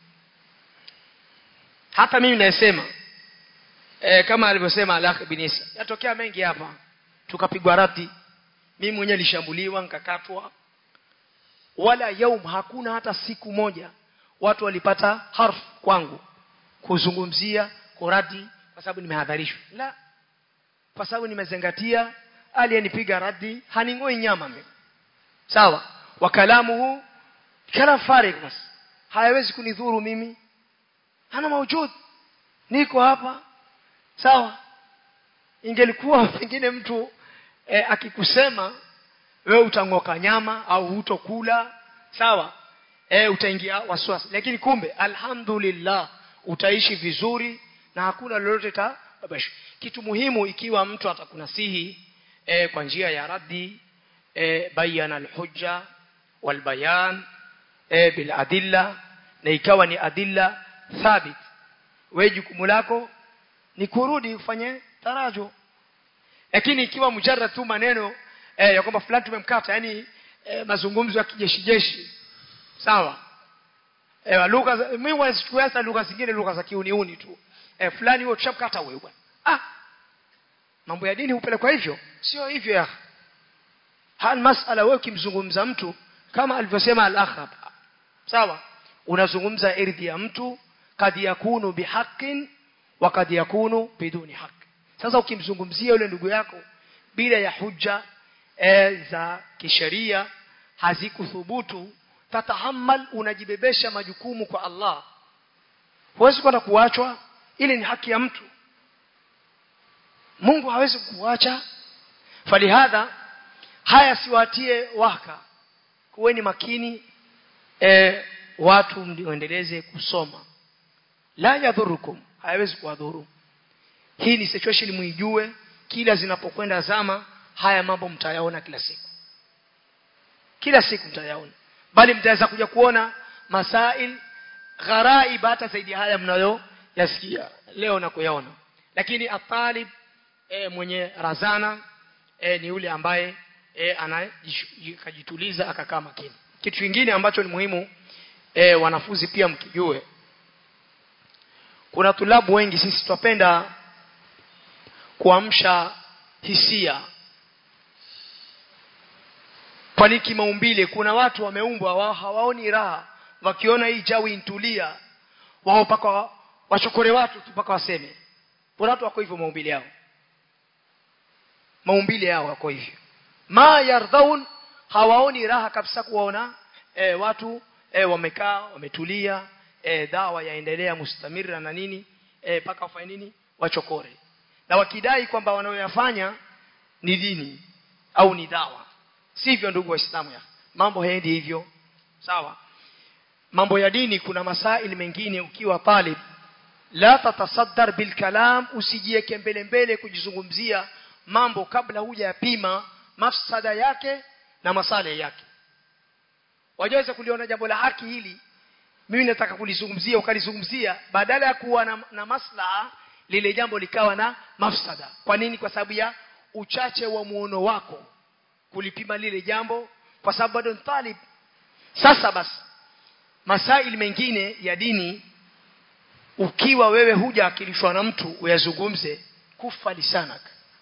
hata mimi naesema eh, kama alivyosema Alakh bin Isa, yatokea mengi hapa, tukapigwa rati, mimi mwenyewe nilishambuliwa nikakatwa, wala yaum, hakuna hata siku moja watu walipata harf kwangu kuzungumzia kuradi kwa sababu nimehadharishwa. La, kwa sababu nimezingatia aliyenipiga radi haningoi nyama mimi. Sawa? Wakalamuhu kala farik, bas hayawezi kunidhuru mimi, hana maujud, niko hapa. Sawa? Ingelikuwa pengine mtu e, akikusema wewe utangoka nyama au hutokula, sawa, eh utaingia waswasi, lakini kumbe alhamdulillah utaishi vizuri na hakuna lolote ta babash. Kitu muhimu, ikiwa mtu atakunasihi eh, kwa njia ya raddi, eh, bayana alhujja walbayan eh, bil adilla, na ikawa ni adilla thabit, wewe jukumu lako ni kurudi ufanye tarajo. Lakini ikiwa mujarrad tu maneno eh, ya kwamba fulani tumemkata, yani eh, mazungumzo ya kijeshi jeshi, sawa, eh, lugha mimi wasikiasa lugha zingine, lugha za kiuniuni tu, eh, fulani wewe tushapkata wewe bwana. Ah, mambo ya dini hupelekwa hivyo? Sio hivyo ya hal masala. Wewe kimzungumza mtu kama alivyosema al-akhab sawa unazungumza ardhi ya mtu kad yakunu bihaqqin wa kad yakunu biduni haqq sasa ukimzungumzia yule ndugu yako bila ya hujja e, za kisheria hazikuthubutu tatahammal unajibebesha majukumu kwa Allah huwezi kwenda kuachwa ile ni haki ya mtu Mungu hawezi kuacha falihadha haya siwatie waka kuweni makini e, watu mwendeleze kusoma la yadhurukum haiwezi kuwadhuru hii ni situation muijue kila zinapokwenda zama haya mambo mtayaona kila siku kila siku mtayaona bali mtaweza kuja kuona masail gharaib hata zaidi haya mnayo yasikia leo na kuyaona lakini atalib e, mwenye razana e, ni yule ambaye e, anajituliza akakaa makini kitu kingine ambacho ni muhimu e, wanafunzi pia mkijue kuna tulabu wengi sisi tupenda kuamsha hisia kwani kimaumbile kuna watu wameumbwa wao hawaoni raha wakiona hii jawi intulia wao paka wachokore watu mpaka waseme kuna watu wako hivyo maumbile yao maumbile yao wako hivyo ma yardhaun hawaoni raha kabisa kuona e, watu e, wamekaa wametulia e, dawa yaendelea mustamira na nini e, paka wafanye nini wachokore na wakidai kwamba wanaoyafanya ni dini au ni dawa sivyo ndugu waislamu ya mambo haendi hivyo sawa mambo ya dini kuna masaili mengine ukiwa talib la tatasaddar bil kalam usijieke mbele mbele kujizungumzia mambo kabla hujayapima mafsada yake na masale yake wajaweza kuliona jambo la haki hili mimi nataka kulizungumzia ukalizungumzia badala ya kuwa na, na maslaha lile jambo likawa na mafsada kwa nini kwa sababu ya uchache wa muono wako kulipima lile jambo kwa sababu bado talib sasa basi masaili mengine ya dini ukiwa wewe huja akilishwa na mtu uyazungumze kufa lisanak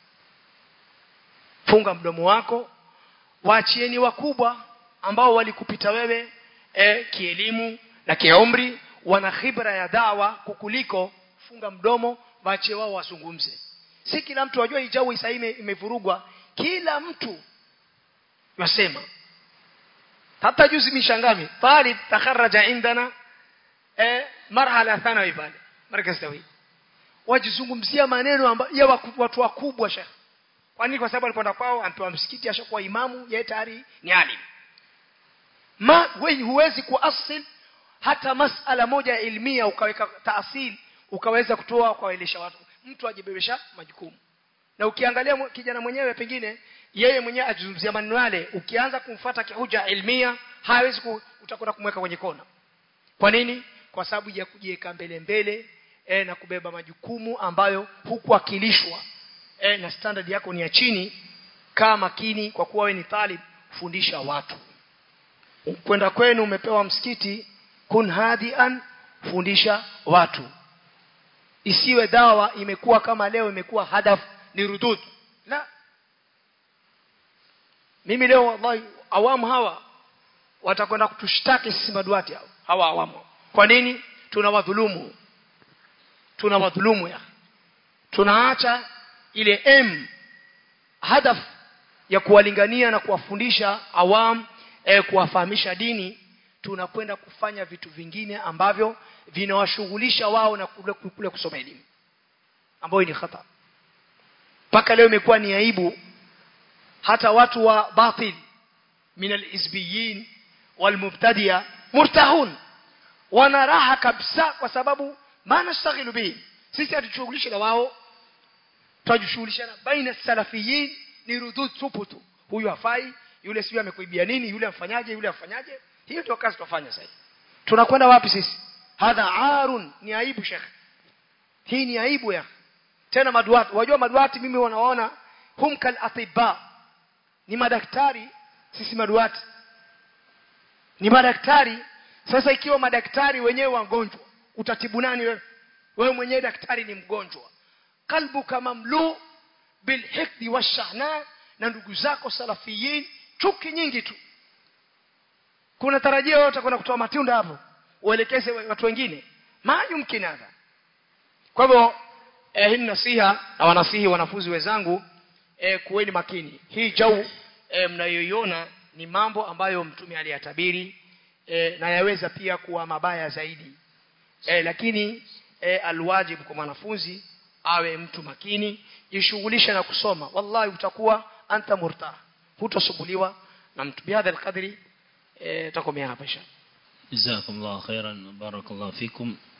funga mdomo wako waachieni wakubwa ambao walikupita wewe e, kielimu na kiumri wana khibra ya dawa kukuliko funga mdomo waache wao wazungumze si kila mtu ajue ijao isaime imevurugwa kila mtu yasema hata juzi mishangami talib takharaja indana eh marhala thanawi pale markaz tawi wajizungumzia maneno ambayo watu wakubwa shekhi kwa nini kwa sababu alikwenda kwao ampewa msikiti ashakuwa imamu yeye tayari ni alim ma wewe huwezi kuasil hata masala moja ya ilmia ukaweka taasili ukaweza kutoa kwa waelesha watu mtu ajibebesha majukumu na ukiangalia kijana mwenyewe pengine yeye mwenyewe ajizungumzia maneno yale ukianza kumfuata kihoja ilmia hawezi utakwenda kumweka kwenye kona kwa nini kwa sababu ya kujiweka mbele mbele e, na kubeba majukumu ambayo hukuakilishwa e, na standard yako ni ya chini kaa makini kwa kuwa wewe ni talib fundisha watu kwenda kwenu umepewa msikiti kun hadian fundisha watu isiwe dawa imekuwa kama leo imekuwa hadaf ni rudud la mimi leo wallahi awamu hawa watakwenda kutushtaki sisi maduati hao hawa awamu kwa nini tunawadhulumu tunawadhulumu ya tunaacha ile m hadaf ya kuwalingania na kuwafundisha awam eh, kuwafahamisha dini tunakwenda kufanya vitu vingine ambavyo vinawashughulisha wao na kule, kule kusoma elimu ambayo ni khata paka leo imekuwa ni aibu hata watu wa batil min al-izbiyin wal-mubtadi'a murtahun wana raha kabisa kwa sababu maana shaghilu bi sisi hatushughulishi na wao tunajishughulisha baina salafiyin ni rudud tupu tu huyu hafai yule sio amekuibia nini yule amfanyaje yule afanyaje hiyo ndio kazi tufanya sasa tunakwenda wapi sisi hadha arun ni aibu shekhi hii ni aibu ya tena maduati wajua maduati mimi wanaona hum kal atibba ni madaktari sisi maduati ni madaktari sasa ikiwa madaktari wenyewe wagonjwa utatibu nani wewe wewe mwenyewe daktari ni mgonjwa kalbu kama mlu bil hikdi washahna na ndugu zako salafiyin chuki nyingi tu kuna tarajio utakwenda kutoa matunda hapo uelekeze watu wengine maana hadha. Kwa hivyo eh, hii nasiha na wanasihi wanafunzi wenzangu eh, kuweni makini. Hii jau eh, mnayoiona ni mambo ambayo mtume aliyatabiri eh, na yaweza pia kuwa mabaya zaidi. Eh, lakini eh, alwajib kwa mwanafunzi awe mtu makini, jishughulishe na kusoma. Wallahi utakuwa anta murtah, hutosumbuliwa na mtu. Bihadha alqadri eh, takomea hapa inshallah. Jazakumullahu khairan, barakallahu fikum.